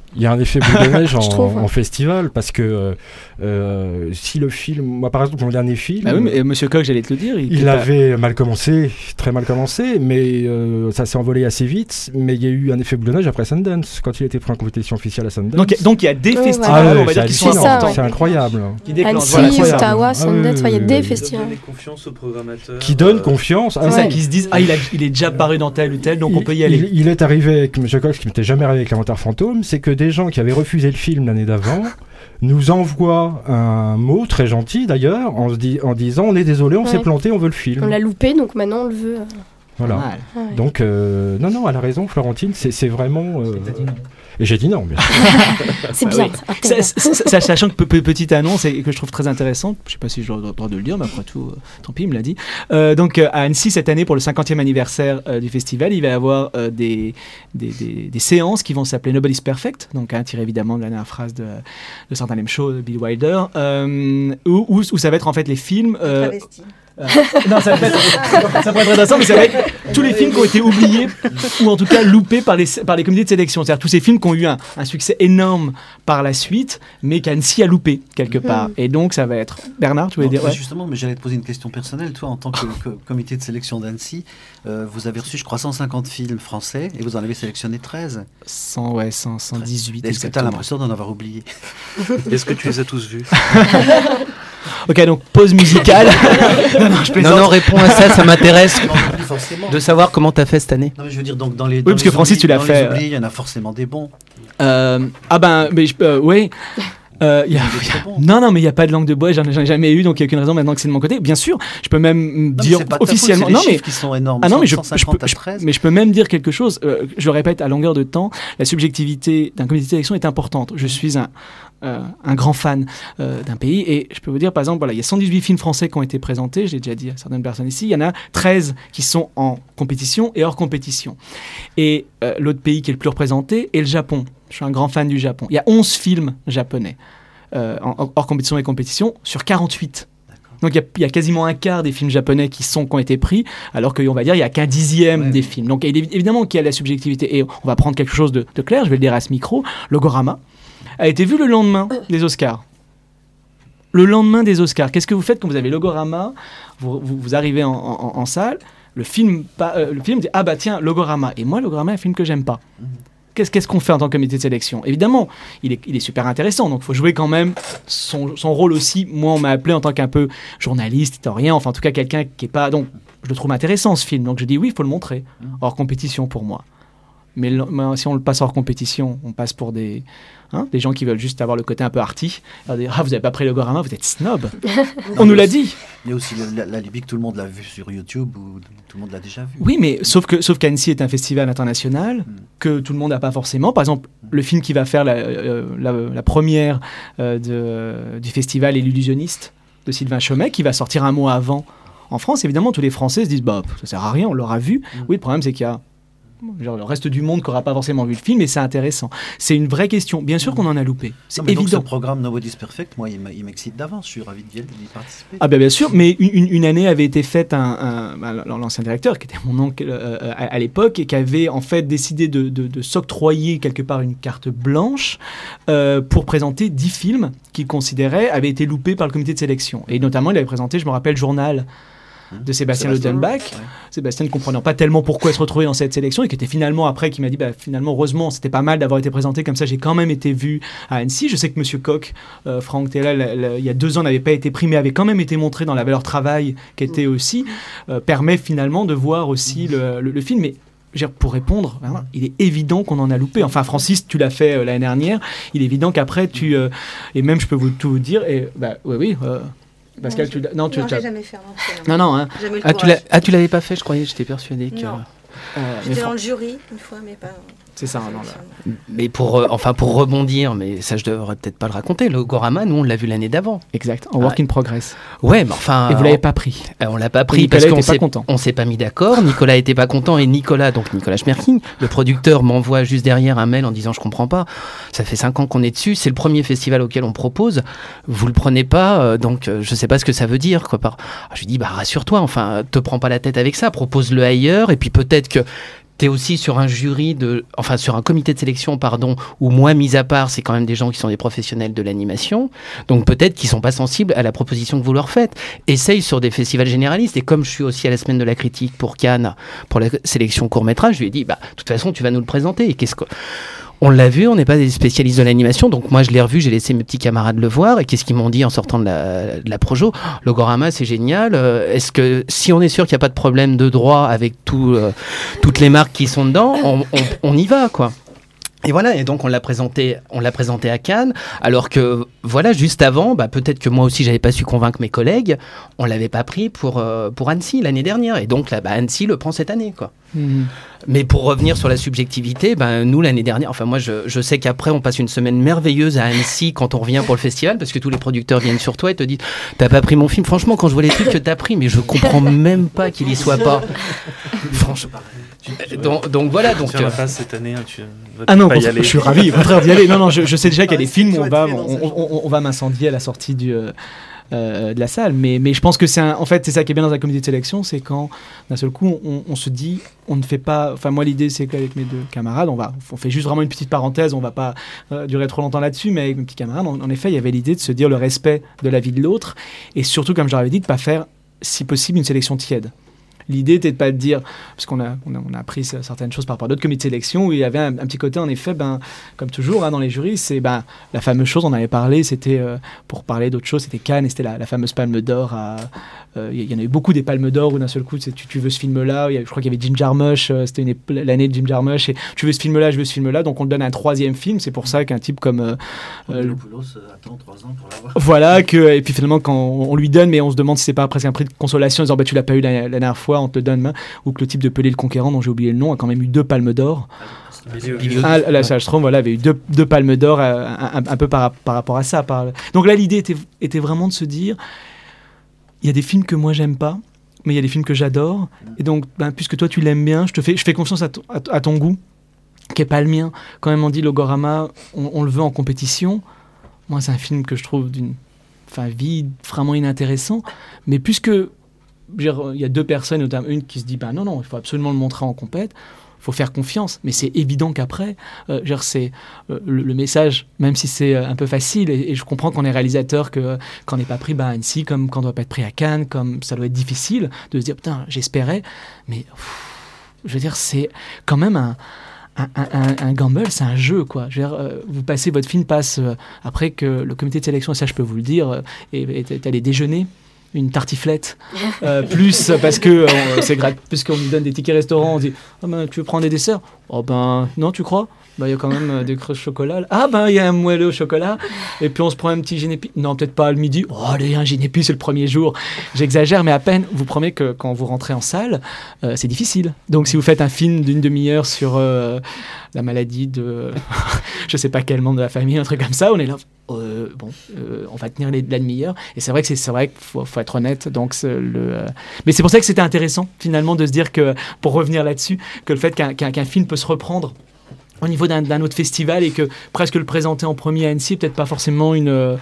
Il y a un effet boule de neige en festival, parce que si le film... Moi, par exemple, mon dernier film... Ah oui, mais Monsieur Koch, j'allais te le dire. Il avait mal commencé, très mal commencé, mais ça s'est envolé assez vite. Mais il y a eu un effet boule de neige après Sundance, quand il a été pris en compétition officielle à Sundance. Donc il y a des festivals, on va dire, qui sont importants. C'est incroyable. Annecy, Ottawa, Sundance, il y a des festivals. Qui donnent confiance aux programmateurs. Qui donnent confiance. C'est ça, qui se disent, il est déjà paru dans tel ou tel, donc on peut y aller. Il est arrivé avec Monsieur Koch, qui m'était jamais arrivé avec l'Inventaire Fantôme, c'est que des gens qui avaient refusé le film l'année d'avant nous envoient un mot très gentil d'ailleurs en disant on est désolé, on s'est planté, on veut le film. On l'a loupé, donc maintenant on le veut. Voilà. Donc non, elle a raison, Florentine, c'est vraiment. Et j'ai dit non, bien sûr. C'est bien. Sachant que petite annonce et que je trouve très intéressante, je ne sais pas si j'ai le droit de le dire, mais après tout, tant pis, il me l'a dit. Donc à Annecy, cette année, pour le 50e anniversaire du festival, il va y avoir des séances qui vont s'appeler Nobody's Perfect, donc tiré évidemment de la dernière phrase de Certain Name Show de Billy Wilder, où ça va être en fait les films... non, ça pourrait être intéressant, mais ça va être tous les films qui ont été oubliés ou en tout cas loupés par les comités de sélection. C'est-à-dire tous ces films qui ont eu un succès énorme par la suite, mais qu'Annecy a loupé quelque part. Et donc ça va être... Bernard, tu voulais dire Justement, mais j'allais te poser une question personnelle. Toi, en tant que comité de sélection d'Annecy, vous avez reçu, je crois, 150 films français et vous en avez sélectionné 13. 118. Est-ce que tu as l'impression d'en avoir oublié? Est-ce que tu les as tous vus? Ok, donc pause musicale. non, réponds à ça, ça m'intéresse de savoir comment t'as fait cette année. Non, mais je veux dire, donc dans les. Oui, parce que Francis, tu l'as fait. Il y en a forcément des bons. Oui. Non, mais il n'y a pas de langue de bois, j'en ai jamais eu, donc il n'y a aucune raison maintenant que c'est de mon côté. Bien sûr, je peux même dire officiellement. Non, mais qui sont énormes. Mais je peux même dire quelque chose. Je le répète à longueur de temps, la subjectivité d'un comité de sélection est importante. Je suis un grand fan d'un pays et je peux vous dire, par exemple, il y a 118 films français qui ont été présentés, je l'ai déjà dit à certaines personnes ici, il y en a 13 qui sont en compétition et hors compétition. Et l'autre pays qui est le plus représenté est le Japon. Je suis un grand fan du Japon. Il y a 11 films japonais hors compétition et compétition sur 48. Donc il y a quasiment un quart des films japonais qui ont été pris, alors qu'on va dire il n'y a qu'un dixième des films. Donc évidemment qu'il y a la subjectivité. Et on va prendre quelque chose de clair, je vais le dire à ce micro. Logorama a été vu le lendemain des Oscars. Le lendemain des Oscars. Qu'est-ce que vous faites quand vous avez Logorama, vous arrivez en salle, le film dit « Ah bah tiens, Logorama ». Et moi, Logorama est un film que j'aime pas. Qu'est-ce qu'on fait en tant que comité de sélection? Évidemment, il est super intéressant, donc il faut jouer quand même son rôle aussi. Moi, on m'a appelé en tant qu'un peu journaliste, historien, enfin en tout cas quelqu'un qui est pas... Donc je le trouve intéressant ce film, donc je dis oui, il faut le montrer, hors compétition pour moi. Mais si on le passe hors compétition, on passe pour des gens qui veulent juste avoir le côté un peu arty. Alors, vous n'avez pas pris Logorama, vous êtes snob. On nous l'a dit. Il y a aussi la Libye que tout le monde l'a vu sur YouTube ou tout le monde l'a déjà vu. Oui, mais sauf qu'Annecy est un festival international que tout le monde n'a pas forcément. Par exemple, le film qui va faire la première du festival est L'Illusionniste de Sylvain Chomet, qui va sortir un mois avant en France. Évidemment, tous les Français se disent ça sert à rien, on l'aura vu. Oui, le problème c'est qu'il y a le reste du monde qui n'aura pas forcément vu le film, et c'est intéressant. C'est une vraie question. Bien sûr qu'on en a loupé. C'est évident. Donc ce programme Nobody's Perfect, moi, il m'excite d'avance. Je suis ravi d'y participer. Ah bien sûr, mais une année avait été faite l'ancien directeur, qui était mon oncle à l'époque, et qui avait en fait décidé de s'octroyer quelque part une carte blanche pour présenter 10 films qu'il considérait avaient été loupés par le comité de sélection. Et notamment, il avait présenté, je me rappelle, Journal de Sébastien Lodenbach. Sébastien ne comprenant pas tellement pourquoi il se retrouvait dans cette sélection, et qui était finalement après qui m'a dit finalement heureusement c'était pas mal d'avoir été présenté comme ça, j'ai quand même été vu à Annecy. Je sais que Monsieur Koch, Franck Thela, il y a 2 ans n'avait pas été pris mais avait quand même été montré dans la valeur travail qui était aussi permet finalement de voir aussi le film. Mais pour répondre, il est évident qu'on en a loupé. Enfin, Francis, tu l'as fait l'année dernière. Il est évident qu'après et même je peux tout vous dire, et oui. Pascal, tu l'as jamais fait. Non. Tu l'avais pas fait, je croyais, j'étais persuadé que. J'étais dans le jury une fois, mais pas. C'est ça, non, là. Mais pour rebondir, mais ça je devrais peut-être pas le raconter, le Logorama, nous on l'a vu l'année d'avant. Exact, en work in progress. Ouais, mais enfin. Et vous l'avez pas pris. On l'a pas pris parce qu'on s'est pas mis d'accord. Nicolas était pas content et Nicolas Schmerking, le producteur, m'envoie juste derrière un mail en disant je comprends pas. Ça fait 5 ans qu'on est dessus, c'est le premier festival auquel on propose. Vous le prenez pas, donc je sais pas ce que ça veut dire quoi. Je lui dis rassure-toi, enfin te prends pas la tête avec ça, propose-le ailleurs et puis peut-être que t'es aussi sur un sur un comité de sélection, où moi, mis à part, c'est quand même des gens qui sont des professionnels de l'animation, donc peut-être qu'ils sont pas sensibles à la proposition que vous leur faites. Essaye sur des festivals généralistes, et comme je suis aussi à la semaine de la critique pour Cannes, pour la sélection court-métrage, je lui ai dit, de toute façon, tu vas nous le présenter. Et on l'a vu, on n'est pas des spécialistes de l'animation, donc moi je l'ai revu, j'ai laissé mes petits camarades le voir, et qu'est-ce qu'ils m'ont dit en sortant de la projo? Logorama, c'est génial, est-ce que si on est sûr qu'il n'y a pas de problème de droit avec toutes les marques qui sont dedans, on y va, quoi. Et voilà, et donc on l'a présenté à Cannes, alors que voilà, juste avant, peut-être que moi aussi j'avais pas su convaincre mes collègues, on l'avait pas pris pour Annecy l'année dernière, et donc là, Annecy le prend cette année, quoi. Mmh. Mais pour revenir sur la subjectivité, nous l'année dernière, moi je sais qu'après on passe une semaine merveilleuse à Annecy quand on revient pour le festival, parce que tous les producteurs viennent sur toi et te disent t'as pas pris mon film. Franchement, quand je vois les trucs que t'as pris, mais je comprends même pas qu'il y soit pas. Franchement. Donc voilà. Donc tu vas pas cette année, tu vas ah non, pas y aller. Je suis ravi, au contraire d'y aller. Non, je sais déjà qu'il y a des films où on va m'incendier à la sortie de la salle, mais je pense que c'est ça qui est bien dans un comité de sélection, c'est quand d'un seul coup on se dit on ne fait pas, moi l'idée c'est qu'avec mes deux camarades on fait juste vraiment une petite parenthèse, on va pas durer trop longtemps là-dessus, mais avec mes petits camarades en effet il y avait l'idée de se dire le respect de la vie de l'autre, et surtout comme je leur avais dit de pas faire si possible une sélection tiède. L'idée était de pas te dire, parce qu'on a appris certaines choses par rapport à d'autres comités de sélection, où il y avait un petit côté, en effet, comme toujours, dans les jurys, c'est la fameuse chose, on en avait parlé, c'était, pour parler d'autre chose, c'était Cannes, et c'était la fameuse Palme d'Or. Il y en a eu beaucoup des Palmes d'Or, où d'un seul coup, tu veux ce film-là, je crois qu'il y avait Jim Jarmusch, c'était l'année de Jim Jarmusch, et tu veux ce film-là, je veux ce film-là, donc on le donne à un troisième film, c'est pour ça qu'un type comme... Poulos attend 3 ans pour l'avoir. Voilà, et puis finalement, quand on lui donne, mais on se demande si c'est pas presque un prix de consolation, en disant, tu l'as pas eu la dernière fois, on te le donne, ou que le type de Pelé le Conquérant, dont j'ai oublié le nom, a quand même eu 2 Palmes d'Or. La Saalstrom, avait eu deux Palmes d'Or un peu par rapport à ça. Donc là, l'idée était vraiment de se dire, il y a des films que moi j'aime pas, mais il y a des films que j'adore, et donc puisque toi tu l'aimes bien, je fais confiance à ton goût, qui est pas le mien. Quand même on dit Logorama, on le veut en compétition. Moi c'est un film que je trouve d'une vide, vraiment inintéressant, mais puisque il y a 2 personnes, notamment une qui se dit non, il faut absolument le montrer en compète, il faut faire confiance, mais c'est évident qu'après, c'est le message, même si c'est un peu facile, et je comprends qu'on est réalisateur, qu'on n'est pas pris à Annecy, comme qu'on ne doit pas être pris à Cannes, comme ça doit être difficile de se dire putain, j'espérais, mais je veux dire, c'est quand même un gamble, c'est un jeu, quoi. Je veux dire, votre film passe après que le comité de sélection, et ça je peux vous le dire, est allé déjeuner une tartiflette, plus parce que c'est gratuit, puisqu'on nous donne des tickets restaurants, on dit tu veux prendre des desserts? Non, tu crois? Il y a quand même des creux de chocolat. Il y a un moelleux au chocolat. Et puis on se prend un petit génépi. Non, peut-être pas le midi. Allez, un génépi, c'est le premier jour. J'exagère, mais à peine. Vous promets que quand vous rentrez en salle, c'est difficile. Donc si vous faites un film d'une demi-heure sur la maladie de je sais pas quel membre de la famille, un truc comme ça, on est là. On va tenir la demi-heure. Et c'est vrai qu'il faut être honnête. Donc mais c'est pour ça que c'était intéressant finalement de se dire que, pour revenir là-dessus, que le fait qu'un film peut se reprendre au niveau d'un autre festival, et que presque le présenter en premier à Annecy, peut-être pas forcément une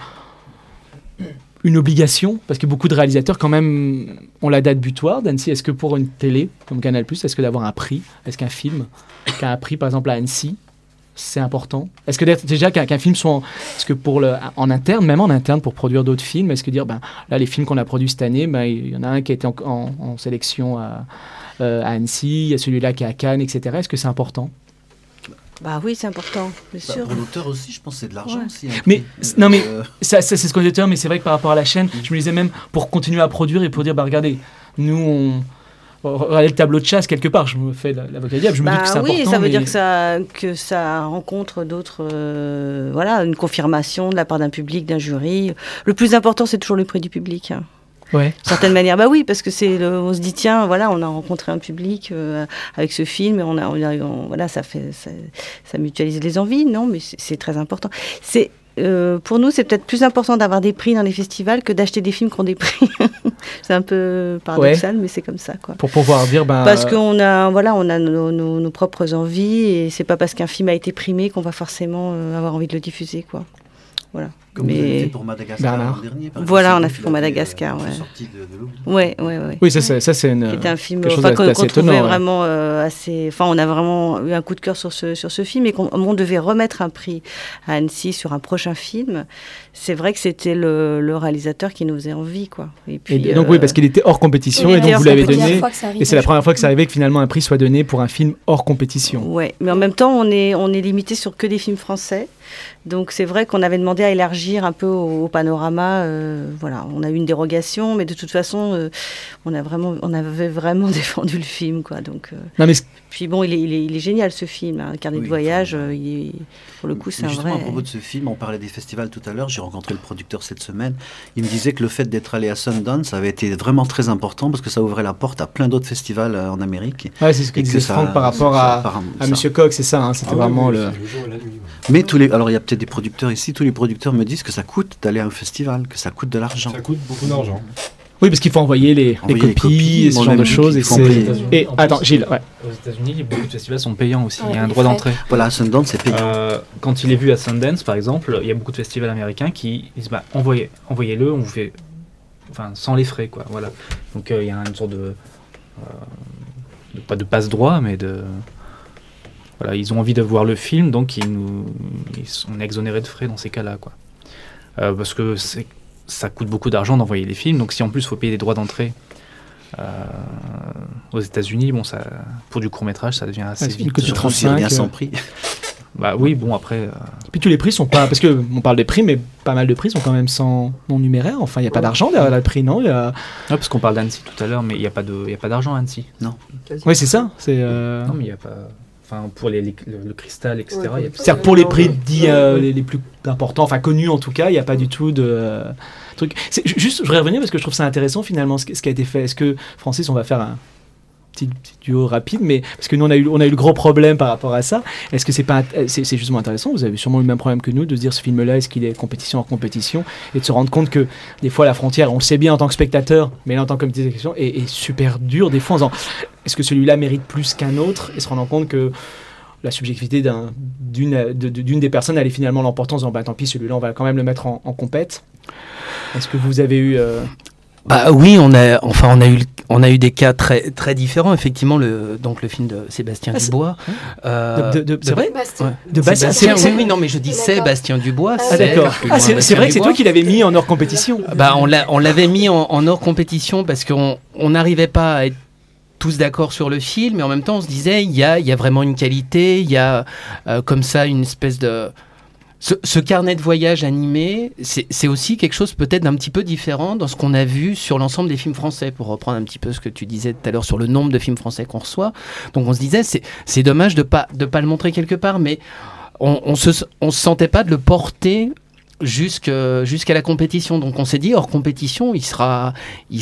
obligation, parce que beaucoup de réalisateurs quand même ont la date butoir d'Annecy. Est-ce que pour une télé comme Canal+, est-ce que d'avoir un prix, est-ce qu'un film qui a un prix par exemple à Annecy, c'est important? Est-ce que déjà qu'un film soit est-ce que en interne, même en interne pour produire d'autres films, est-ce que dire là les films qu'on a produits cette année, il y en a un qui a été en sélection à Annecy, il y a celui-là qui est à Cannes, etc. Est-ce que c'est important? Oui, c'est important, bien sûr. Pour l'auteur aussi, je pense que c'est de l'argent aussi. Mais ça, c'est ce que j'ai dit, mais c'est vrai que par rapport à la chaîne, je me disais même pour continuer à produire et pour dire regardez, nous regardez le tableau de chasse quelque part. Je me fais l'avocat du diable, je me dis que c'est important. Oui, ça veut dire que ça rencontre d'autres, une confirmation de la part d'un public, d'un jury. Le plus important, c'est toujours le prix du public. Ouais. D'une certaine manière, oui, parce que on se dit tiens, on a rencontré un public avec ce film, et ça mutualise les envies, non, mais c'est très important. Pour nous, c'est peut-être plus important d'avoir des prix dans les festivals que d'acheter des films qui ont des prix. C'est un peu paradoxal, mais c'est comme ça, quoi. Pour pouvoir dire, parce qu'on a, on a nos propres envies, et c'est pas parce qu'un film a été primé qu'on va forcément avoir envie de le diffuser, quoi. Voilà. Comme vous avez fait pour Madagascar l'an dernier. Voilà, on a fait pour Madagascar. Ouais. Oui, ça c'est une. C'était un film qu'on trouvait vraiment assez. Enfin, on a vraiment eu un coup de cœur sur ce film et on devait remettre un prix à Annecy sur un prochain film. C'est vrai que c'était le réalisateur qui nous faisait envie, quoi. Et donc oui, parce qu'il était hors compétition et donc vous l'avez donné. Et c'est la première fois que ça arrivait que finalement un prix soit donné pour un film hors compétition. Ouais, mais en même temps, on est limité sur que des films français. Donc c'est vrai qu'on avait demandé à élargir un peu au panorama. Voilà, on a eu une dérogation, mais de toute façon, on avait vraiment défendu le film, quoi. Donc. Puis bon, il est génial ce film, hein. Carnet de voyage. Pour le coup, c'est un vrai. Justement, à propos de ce film, on parlait des festivals tout à l'heure. J'ai rencontré le producteur cette semaine. Il me disait que le fait d'être allé à Sundance avait été vraiment très important parce que ça ouvrait la porte à plein d'autres festivals en Amérique. Ouais, c'est ce que disait Franck par rapport à Monsieur Coq, c'est ça. Hein, c'était vraiment le. Mais alors il y a peut-être des producteurs ici. Tous les producteurs me disent que ça coûte d'aller à un festival, que ça coûte de l'argent. Ça coûte beaucoup d'argent. Oui, parce qu'il faut envoyer les copies et ce genre de choses. Et attends, Gilles. Ouais. Aux États-Unis, beaucoup de festivals sont payants aussi. Il y a un droit d'entrée. Voilà, à Sundance, c'est payant. Quand il est vu à Sundance, par exemple, il y a beaucoup de festivals américains qui disent envoyez-le, on vous fait. Enfin, sans les frais, quoi. Voilà. Donc il y a une sorte de. Pas de passe-droit, mais de. Voilà, ils ont envie de voir le film, donc on est exonéré de frais dans ces cas-là, quoi. Parce que ça coûte beaucoup d'argent d'envoyer les films, donc si en plus il faut payer des droits d'entrée aux États-Unis, bon, ça, pour du court-métrage, ça devient assez vite. Que tu transfères rien sans prix. Bah oui, bon après. Et puis tous les prix sont pas, parce que on parle des prix, mais pas mal de prix sont quand même sans non numéraire. Enfin, il y a pas d'argent derrière le prix, non? Parce qu'on parle d'Annecy tout à l'heure, mais il y a pas d'argent à Annecy. Non. Oui, c'est ça. Non, mais il y a pas. Enfin, pour le cristal, etc. C'est-à-dire pour les prix dits les plus importants, enfin connus en tout cas, il n'y a pas du tout de truc. Juste, je voudrais revenir parce que je trouve ça intéressant finalement ce qui a été fait. Est-ce que, Francis, on va faire un petit duo rapide, mais parce que nous on a eu le gros problème par rapport à ça. Est-ce que c'est justement intéressant? Vous avez sûrement eu le même problème que nous de se dire ce film-là, est-ce qu'il est compétition hors compétition, et de se rendre compte que des fois la frontière, on le sait bien en tant que spectateur, mais là en tant que comité d'exécution, est super dure des fois en disant est-ce que celui-là mérite plus qu'un autre, et se rendre compte que la subjectivité d'une des personnes allait finalement l'emporter en disant tant pis, celui-là on va quand même le mettre en compète. Est-ce que vous avez eu oui, on a eu des cas très très différents. Effectivement, le film de Sébastien Dubois. C'est vrai. De Bastien. Oui, non, mais je dis Sébastien Dubois. D'accord. C'est vrai que c'est toi qui l'avais mis en hors compétition. On l'avait mis en hors compétition parce qu'on n'arrivait pas à être tous d'accord sur le film, mais en même temps on se disait il y a vraiment une qualité, il y a comme ça une espèce de ce carnet de voyage animé, c'est aussi quelque chose peut-être d'un petit peu différent dans ce qu'on a vu sur l'ensemble des films français, pour reprendre un petit peu ce que tu disais tout à l'heure sur le nombre de films français qu'on reçoit. Donc on se disait c'est dommage de pas le montrer quelque part, mais on se sentait pas de le porter jusqu'à la compétition. Donc on s'est dit hors compétition il sera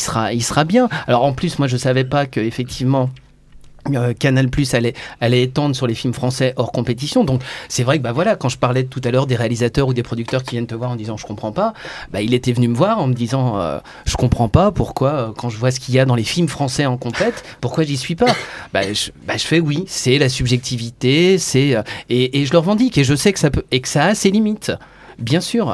bien. Alors en plus moi je savais pas que effectivement Canal+ allait étendre sur les films français hors compétition. Donc c'est vrai que quand je parlais tout à l'heure des réalisateurs ou des producteurs qui viennent te voir en disant je comprends pas, il était venu me voir en me disant je comprends pas pourquoi quand je vois ce qu'il y a dans les films français en compète, pourquoi j'y suis pas. Je fais oui, c'est la subjectivité, et je le revendique, et je sais que ça a ses limites. Bien sûr,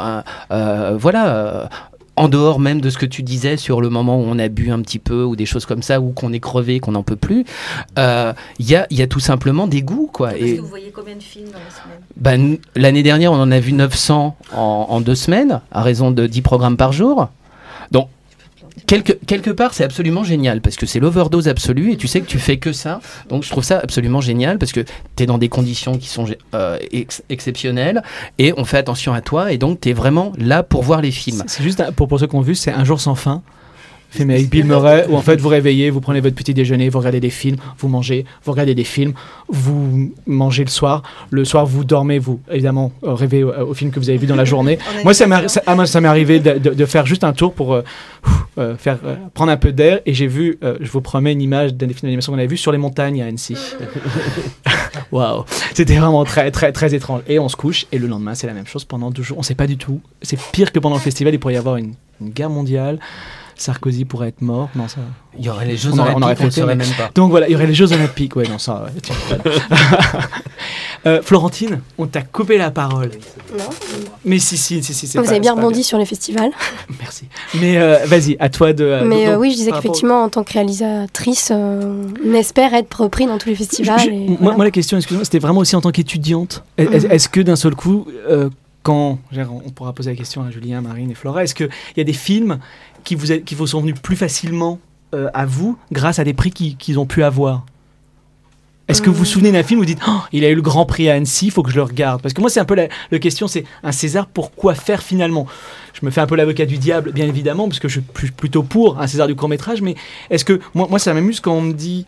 en dehors même de ce que tu disais sur le moment où on a bu un petit peu ou des choses comme ça, ou qu'on est crevé, qu'on n'en peut plus, il y a tout simplement des goûts, quoi. Parce que vous voyez combien de films dans la semaine? L'année dernière, on en a vu 900 en 2 semaines, à raison de 10 programmes par jour. Donc, quelque part, c'est absolument génial, parce que c'est l'overdose absolue, et tu sais que tu fais que ça. Donc je trouve ça absolument génial, parce que tu es dans des conditions qui sont exceptionnelles, et on fait attention à toi, et donc tu es vraiment là pour voir les films. C'est juste, pour ceux qui ont vu, c'est Un jour sans fin, film avec Bill Murray, où en fait vous réveillez, vous prenez votre petit déjeuner, vous regardez des films, vous mangez, vous regardez des films, vous mangez le soir vous dormez, vous évidemment rêvez au film que vous avez vu dans la journée. Moi ça m'est arrivé de faire juste un tour pour prendre un peu d'air, et j'ai vu, je vous promets, une image d'un des films d'animation qu'on avait vu sur les montagnes à Annecy. Waouh, c'était vraiment très très très étrange, et on se couche et le lendemain c'est la même chose pendant 2 jours, on sait pas du tout, c'est pire que pendant le festival, il pourrait y avoir une guerre mondiale. Sarkozy pourrait être mort. Non, ça. Il y aurait les Jeux Olympiques, on ne saurait même pas. Donc voilà, il y aurait les Jeux Olympiques. Ouais, non, ça. Florentine, on t'a coupé la parole. Non. Mais si. Vous avez bien rebondi sur les festivals. Merci. Mais vas-y, à toi de... Mais oui, je disais qu'effectivement, en tant que réalisatrice, on espère être repris dans tous les festivals. Moi, la question, excuse-moi, c'était vraiment aussi en tant qu'étudiante. Est-ce que d'un seul coup, on pourra poser la question à Julien, Marine et Flora, est-ce qu'il y a des films qui vous sont venus plus facilement à vous grâce à des prix qu'ils ont pu avoir? Est-ce que vous vous souvenez d'un film où vous dites il a eu le Grand Prix à Annecy, il faut que je le regarde? Parce que moi, c'est un peu la question, c'est un César, pourquoi faire finalement? Je me fais un peu l'avocat du diable, bien évidemment, parce que je suis plutôt pour un César du court-métrage, mais est-ce que... Moi, ça m'amuse quand on me dit,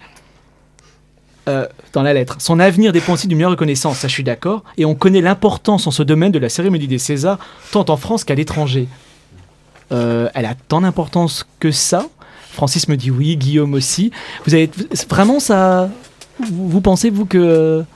dans la lettre, son avenir dépend aussi d'une meilleure reconnaissance, ça je suis d'accord, et on connaît l'importance en ce domaine de la cérémonie des Césars, tant en France qu'à l'étranger. Elle a tant d'importance que ça? Francis me dit oui, Guillaume aussi. Vous avez vraiment ça... Vous pensez, vous, que...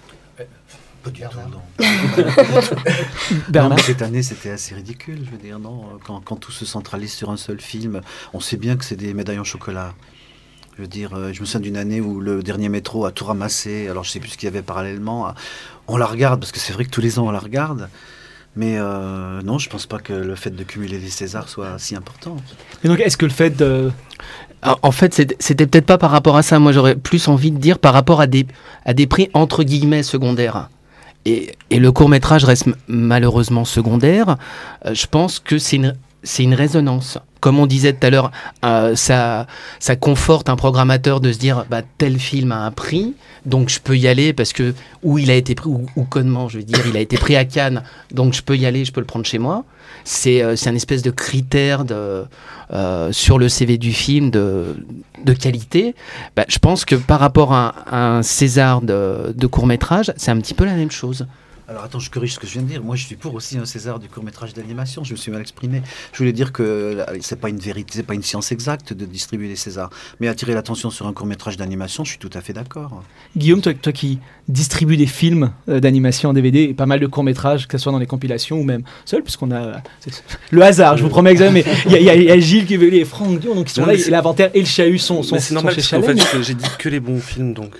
Pas du tout, non. Bernard. Non, mais cette année, c'était assez ridicule, je veux dire, non, quand tout se centralise sur un seul film, on sait bien que c'est des médailles en chocolat. Je veux dire, je me souviens d'une année où le dernier métro a tout ramassé, alors je sais plus ce qu'il y avait parallèlement. On la regarde, parce que c'est vrai que tous les ans, on la regarde. Mais non, je pense pas que le fait de cumuler les Césars soit si important. Et donc, est-ce que le fait de... En fait, c'était peut-être pas par rapport à ça. Moi, j'aurais plus envie de dire par rapport à des prix entre guillemets secondaires. Et le court-métrage reste malheureusement secondaire. Je pense que c'est une résonance. Comme on disait tout à l'heure, ça conforte un programmateur de se dire tel film a un prix, donc je peux y aller parce que où il a été pris, ou connement, je veux dire, il a été pris à Cannes, donc je peux y aller, je peux le prendre chez moi. C'est un espèce de critère sur le CV du film de qualité. Je pense que par rapport à un César de court-métrage, c'est un petit peu la même chose. Alors attends, je corrige ce que je viens de dire. Moi, je suis pour aussi un César du court-métrage d'animation. Je me suis mal exprimé. Je voulais dire que c'est pas une vérité, c'est pas une science exacte de distribuer les Césars. Mais attirer l'attention sur un court-métrage d'animation, je suis tout à fait d'accord. Guillaume, toi qui distribue des films d'animation en DVD et pas mal de courts-métrages, que ce soit dans les compilations ou même seul, puisqu'on a le hasard, je vous promets que mais il y a Gilles qui veut et Franck Dion, donc ils sont là, et l'Inventaire et le Chahut sont c'est normal parce qu'en fait j'ai dit que les bons films, donc.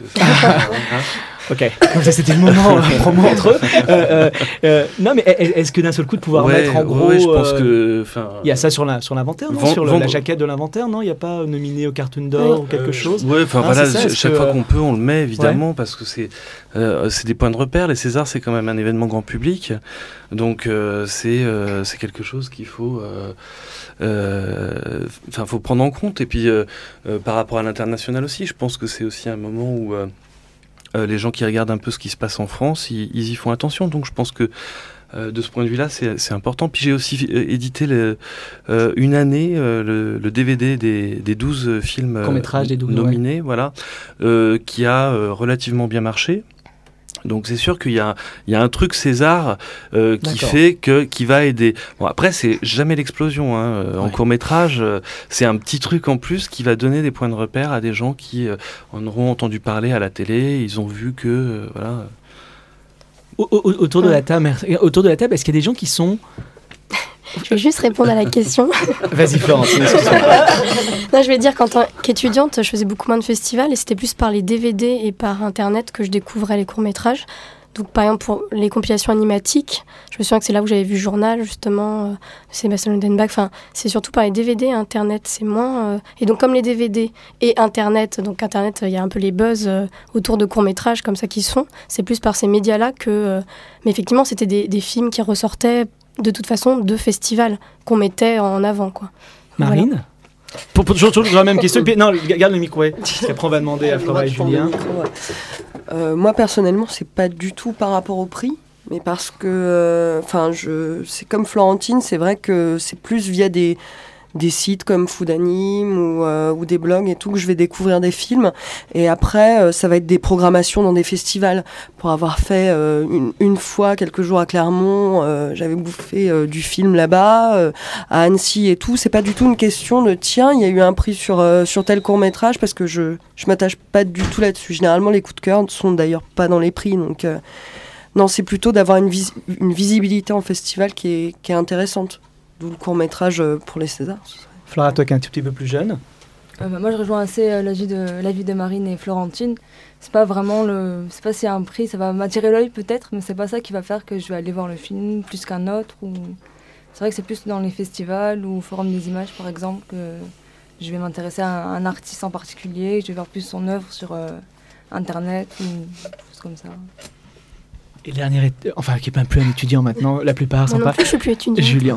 Ok, donc ça c'était le moment promo entre eux. Non, mais est-ce que d'un seul coup de pouvoir mettre en gros, je pense que, il y a ça sur l'inventaire, non, sur la jaquette de l'inventaire, non, il n'y a pas nominé au Cartoon d'Or ou quelque chose. Ouais, enfin voilà, chaque fois qu'on peut, on le met évidemment parce que c'est des points de repère. Les Césars, c'est quand même un événement grand public, donc c'est quelque chose qu'il faut, faut prendre en compte. Et puis par rapport à l'international aussi, je pense que c'est aussi un moment où les gens qui regardent un peu ce qui se passe en France, ils y font attention. Donc je pense que de ce point de vue-là, c'est important. Puis j'ai aussi édité une année le DVD des 12 films nominés, voilà, qui a relativement bien marché. Donc c'est sûr qu'il y a un truc César qui va aider. Bon, après c'est jamais l'explosion en court-métrage, c'est un petit truc en plus qui va donner des points de repère à des gens qui en auront entendu parler à la télé, ils ont vu que voilà. Autour de la table, est-ce qu'il y a des gens qui sont... Je vais juste répondre à la question. Vas-y Florence, excuse-moi. Non, je vais dire qu'en tant qu'étudiante, je faisais beaucoup moins de festivals et c'était plus par les DVD et par Internet que je découvrais les courts-métrages. Donc par exemple pour les compilations animatiques, je me souviens que c'est là où j'avais vu Journal justement, de Sébastien Lodenbach. Enfin, c'est surtout par les DVD et Internet, c'est moins... Et donc comme les DVD et Internet, donc Internet, il y a un peu les buzz autour de courts-métrages comme ça qui se font. C'est plus par ces médias-là que... Mais effectivement, c'était des films qui ressortaient de toute façon de festivals qu'on mettait en avant, quoi. Marine, voilà. Pour toujours la même question. Non, garde le micro. Après, on va demander à Flora et Julien. Moi, personnellement, c'est pas du tout par rapport au prix, mais parce que, c'est comme Florentine, c'est vrai que c'est plus via des sites comme Foodanime ou des blogs et tout que je vais découvrir des films. Et après, ça va être des programmations dans des festivals. Pour avoir fait une fois, quelques jours à Clermont, j'avais bouffé du film là-bas, à Annecy et tout. C'est pas du tout une question de tiens, il y a eu un prix sur tel court-métrage, parce que je m'attache pas du tout là-dessus. Généralement, les coups de cœur ne sont d'ailleurs pas dans les prix. Donc, non, c'est plutôt d'avoir une visibilité en festival qui est intéressante. D'où le court-métrage pour les Césars. Flora, toi qui es un tout petit peu plus jeune. Moi, je rejoins assez l'avis de Marine et Florentine. C'est pas si y a un prix, ça va m'attirer l'œil peut-être, mais c'est pas ça qui va faire que je vais aller voir le film plus qu'un autre. C'est vrai que c'est plus dans les festivals ou au Forum des images, par exemple, que je vais m'intéresser à un artiste en particulier. Je vais voir plus son œuvre sur Internet ou des choses comme ça. Et dernier, qui est même plus un étudiant maintenant, la plupart sont pas. Non plus, je suis plus étudiant. Julien.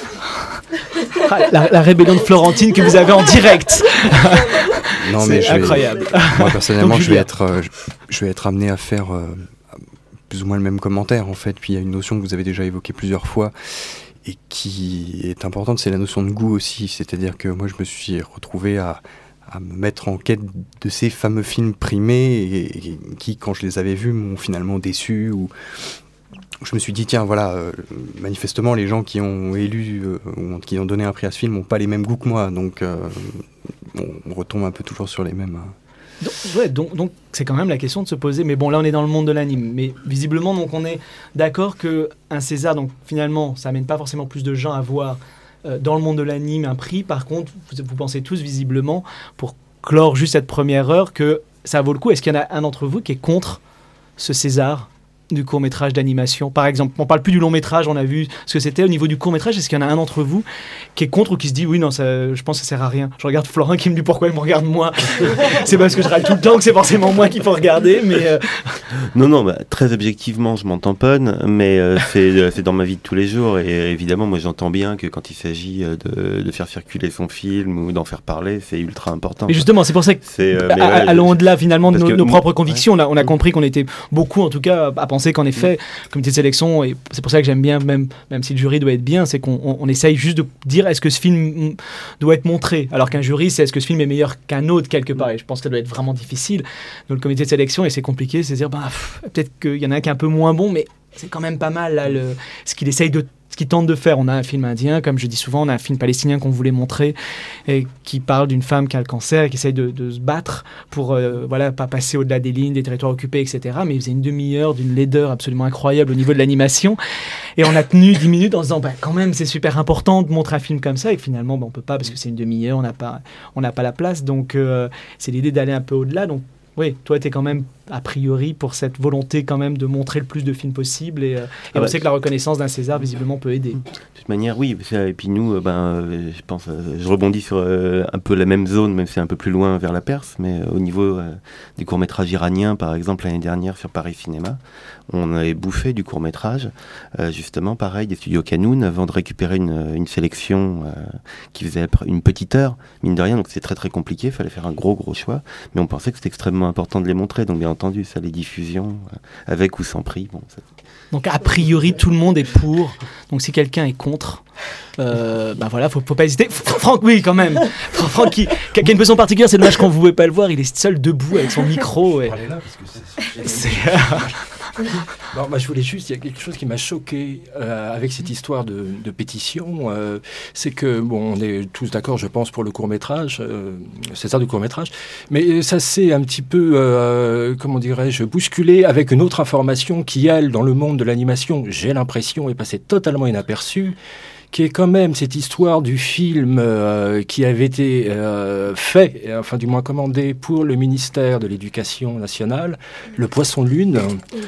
La rébellion de Florentine que vous avez en direct. Non, mais c'est incroyable. Moi personnellement, je vais être amené à faire plus ou moins le même commentaire en fait. Puis il y a une notion que vous avez déjà évoquée plusieurs fois et qui est importante, c'est la notion de goût aussi. C'est-à-dire que moi, je me suis retrouvé à me mettre en quête de ces fameux films primés et qui, quand je les avais vus, m'ont finalement déçu. Ou je me suis dit, tiens, voilà, manifestement, les gens qui ont élu, qui ont donné un prix à ce film n'ont pas les mêmes goûts que moi. Donc, on retombe un peu toujours sur les mêmes... Donc c'est quand même la question de se poser, mais bon là on est dans le monde de l'anime, mais visiblement donc on est d'accord qu'un César, donc finalement ça amène pas forcément plus de gens à voir dans le monde de l'anime un prix. Par contre vous pensez tous visiblement, pour clore juste cette première heure, que ça vaut le coup. Est-ce qu'il y en a un d'entre vous qui est contre ce César du court-métrage d'animation, par exemple? On parle plus du long-métrage, on a vu ce que c'était. Au niveau du court-métrage, est-ce qu'il y en a un d'entre vous qui est contre ou qui se dit oui, non, ça, je pense que ça sert à rien? Je regarde Florent qui me dit pourquoi il me regarde moi. C'est parce que je râle tout le temps que c'est forcément moi qu'il faut regarder, mais... Non, très objectivement, je m'en tamponne, mais c'est dans ma vie de tous les jours, et évidemment, moi j'entends bien que quand il s'agit de faire circuler son film ou d'en faire parler, c'est ultra important. Mais justement, c'est pour ça que allons au-delà finalement de nos propres convictions. On a compris qu'on était beaucoup, en tout cas, à penser qu'en effet, le comité de sélection, et c'est pour ça que j'aime bien, même si le jury doit être bien, c'est qu'on essaye juste de dire est-ce que ce film doit être montré, alors qu'un jury, c'est est-ce que ce film est meilleur qu'un autre quelque part, et je pense que ça doit être vraiment difficile. Donc le comité de sélection, et c'est compliqué, c'est de dire peut-être qu'il y en a un qui est un peu moins bon, mais c'est quand même pas mal là, ce qu'il tente de faire. On a un film indien, comme je dis souvent, on a un film palestinien qu'on voulait montrer, et qui parle d'une femme qui a le cancer et qui essaye de se battre pour pas passer au-delà des lignes, des territoires occupés, etc. Mais il faisait une demi-heure d'une laideur absolument incroyable au niveau de l'animation, et on a tenu 10 minutes en se disant quand même c'est super important de montrer un film comme ça, et que finalement on peut pas parce que c'est une demi-heure, on n'a pas la place. Donc c'est l'idée d'aller un peu au-delà. Donc oui, toi, tu es quand même a priori pour cette volonté quand même de montrer le plus de films possible, et on sait que la reconnaissance d'un César visiblement peut aider. De toute manière, oui. Et puis nous, je pense, je rebondis sur un peu la même zone, même si c'est un peu plus loin vers la Perse, mais au niveau des courts-métrages iraniens, par exemple, l'année dernière sur Paris Cinéma, on avait bouffé du court-métrage, justement, pareil, des studios Canoun, avant de récupérer une sélection qui faisait une petite heure, mine de rien, donc c'est très très compliqué, il fallait faire un gros choix, mais on pensait que c'était extrêmement important de les montrer, donc bien entendu, ça, les diffusions, avec ou sans prix, bon, ça... Donc a priori tout le monde est pour. Donc si quelqu'un est contre, faut pas hésiter. Franck, oui quand même. Franck qui a une position particulière, c'est dommage qu'on ne pouvait pas le voir. Il est seul debout avec son micro. Et... Là, parce que c'est... Non, je voulais juste, il y a quelque chose qui m'a choqué avec cette histoire de pétition, c'est que, on est tous d'accord, je pense, pour le court-métrage, César du court-métrage, mais ça s'est un petit peu, bousculé avec une autre information qui, elle, dans le monde de l'animation, j'ai l'impression, est passée totalement inaperçue, qui est quand même cette histoire du film qui avait été fait, enfin du moins commandé pour le ministère de l'Éducation nationale, Le Poisson Lune.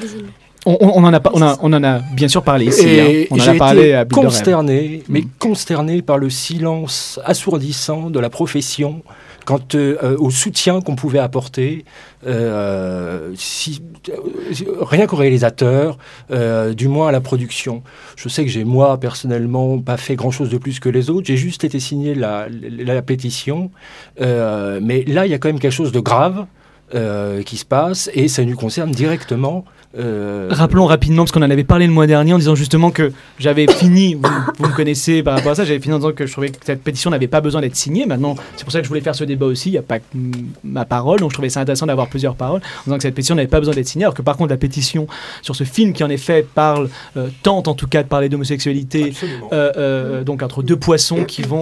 On en a bien sûr parlé ici. Et on en a parlé à consterné, mais consterné par le silence assourdissant de la profession quant au soutien qu'on pouvait apporter, rien qu'au réalisateur, du moins à la production. Je sais que j'ai, moi, personnellement, pas fait grand-chose de plus que les autres. J'ai juste été signé la pétition. Mais là, il y a quand même quelque chose de grave qui se passe, et ça nous concerne directement. Rappelons rapidement, parce qu'on en avait parlé le mois dernier, en disant justement que j'avais fini, vous me connaissez par rapport à ça, j'avais fini en disant que je trouvais que cette pétition n'avait pas besoin d'être signée. Maintenant, c'est pour ça que je voulais faire ce débat aussi, il n'y a pas que ma parole, donc je trouvais ça intéressant d'avoir plusieurs paroles, en disant que cette pétition n'avait pas besoin d'être signée, alors que par contre la pétition sur ce film qui en effet tente en tout cas de parler d'homosexualité, donc entre deux poissons qui vont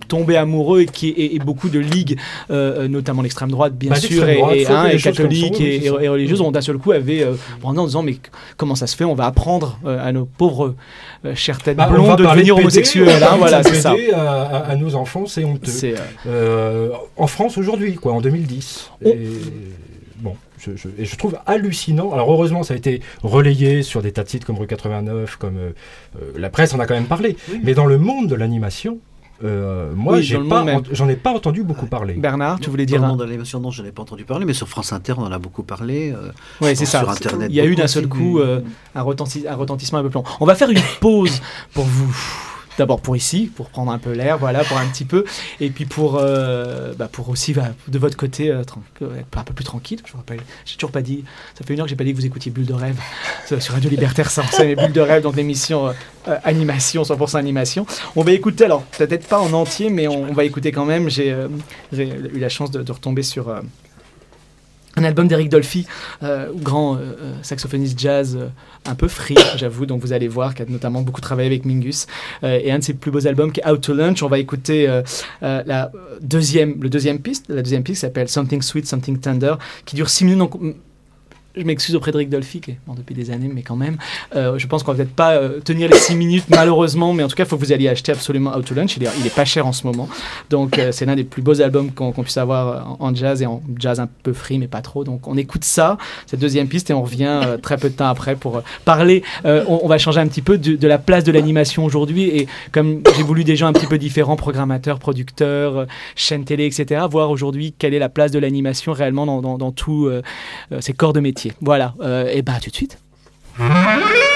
tombé amoureux et beaucoup de ligues, notamment l'extrême droite, bien sûr, et catholiques et religieuses, ont d'un seul coup en disant mais comment ça se fait, on va apprendre à nos pauvres chères têtes blondes de devenir homosexuels. Voilà, c'est ça. À nos enfants, c'est honteux. En France aujourd'hui, quoi, en 2010. Bon, je trouve hallucinant. Alors heureusement, ça a été relayé sur des tas de sites comme Rue 89, comme la presse en a quand même parlé. Oui. Mais dans le monde de l'animation, moi, j'en ai pas entendu beaucoup parler. Bernard, tu voulais dire dans le monde de l'animation, non, je n'ai pas entendu parler, mais sur France Inter, on en a beaucoup parlé. Oui, c'est ça. Sur Internet. Il y a eu d'un seul coup un retentissement un peu plus long. On va faire une pause pour vous. D'abord pour ici, pour prendre un peu l'air, voilà, pour un petit peu, et puis pour aussi de votre côté être un peu plus tranquille. Je vous rappelle, j'ai toujours pas dit, ça fait 1 heure que j'ai pas dit que vous écoutiez Bulle de rêve sur Radio Libertaire, ça c'est Bulle de rêve, donc l'émission animation, 100% animation. On va écouter, alors peut-être pas en entier, mais on va écouter quand même. J'ai eu la chance de retomber sur un album d'Eric Dolphy, grand saxophoniste jazz, un peu free, j'avoue, donc vous allez voir, qui a notamment beaucoup travaillé avec Mingus, et un de ses plus beaux albums qui est Out to Lunch. On va écouter la deuxième piste s'appelle Something Sweet, Something Tender, qui dure 6 minutes, donc je m'excuse auprès d'Eric Dolphy, qui est mort depuis des années, mais quand même, je pense qu'on va peut-être pas tenir les 6 minutes, malheureusement, mais en tout cas, il faut que vous alliez acheter absolument Out to Lunch. Il est pas cher en ce moment, donc c'est l'un des plus beaux albums qu'on puisse avoir en jazz, et en jazz un peu free, mais pas trop. Donc on écoute ça, cette deuxième piste, et on revient très peu de temps après pour parler. On va changer un petit peu de la place de l'animation aujourd'hui, et comme j'ai voulu des gens un petit peu différents, programmateurs, producteurs, chaînes télé, etc., voir aujourd'hui quelle est la place de l'animation réellement dans tous ces corps de métier. Voilà, et tout de suite.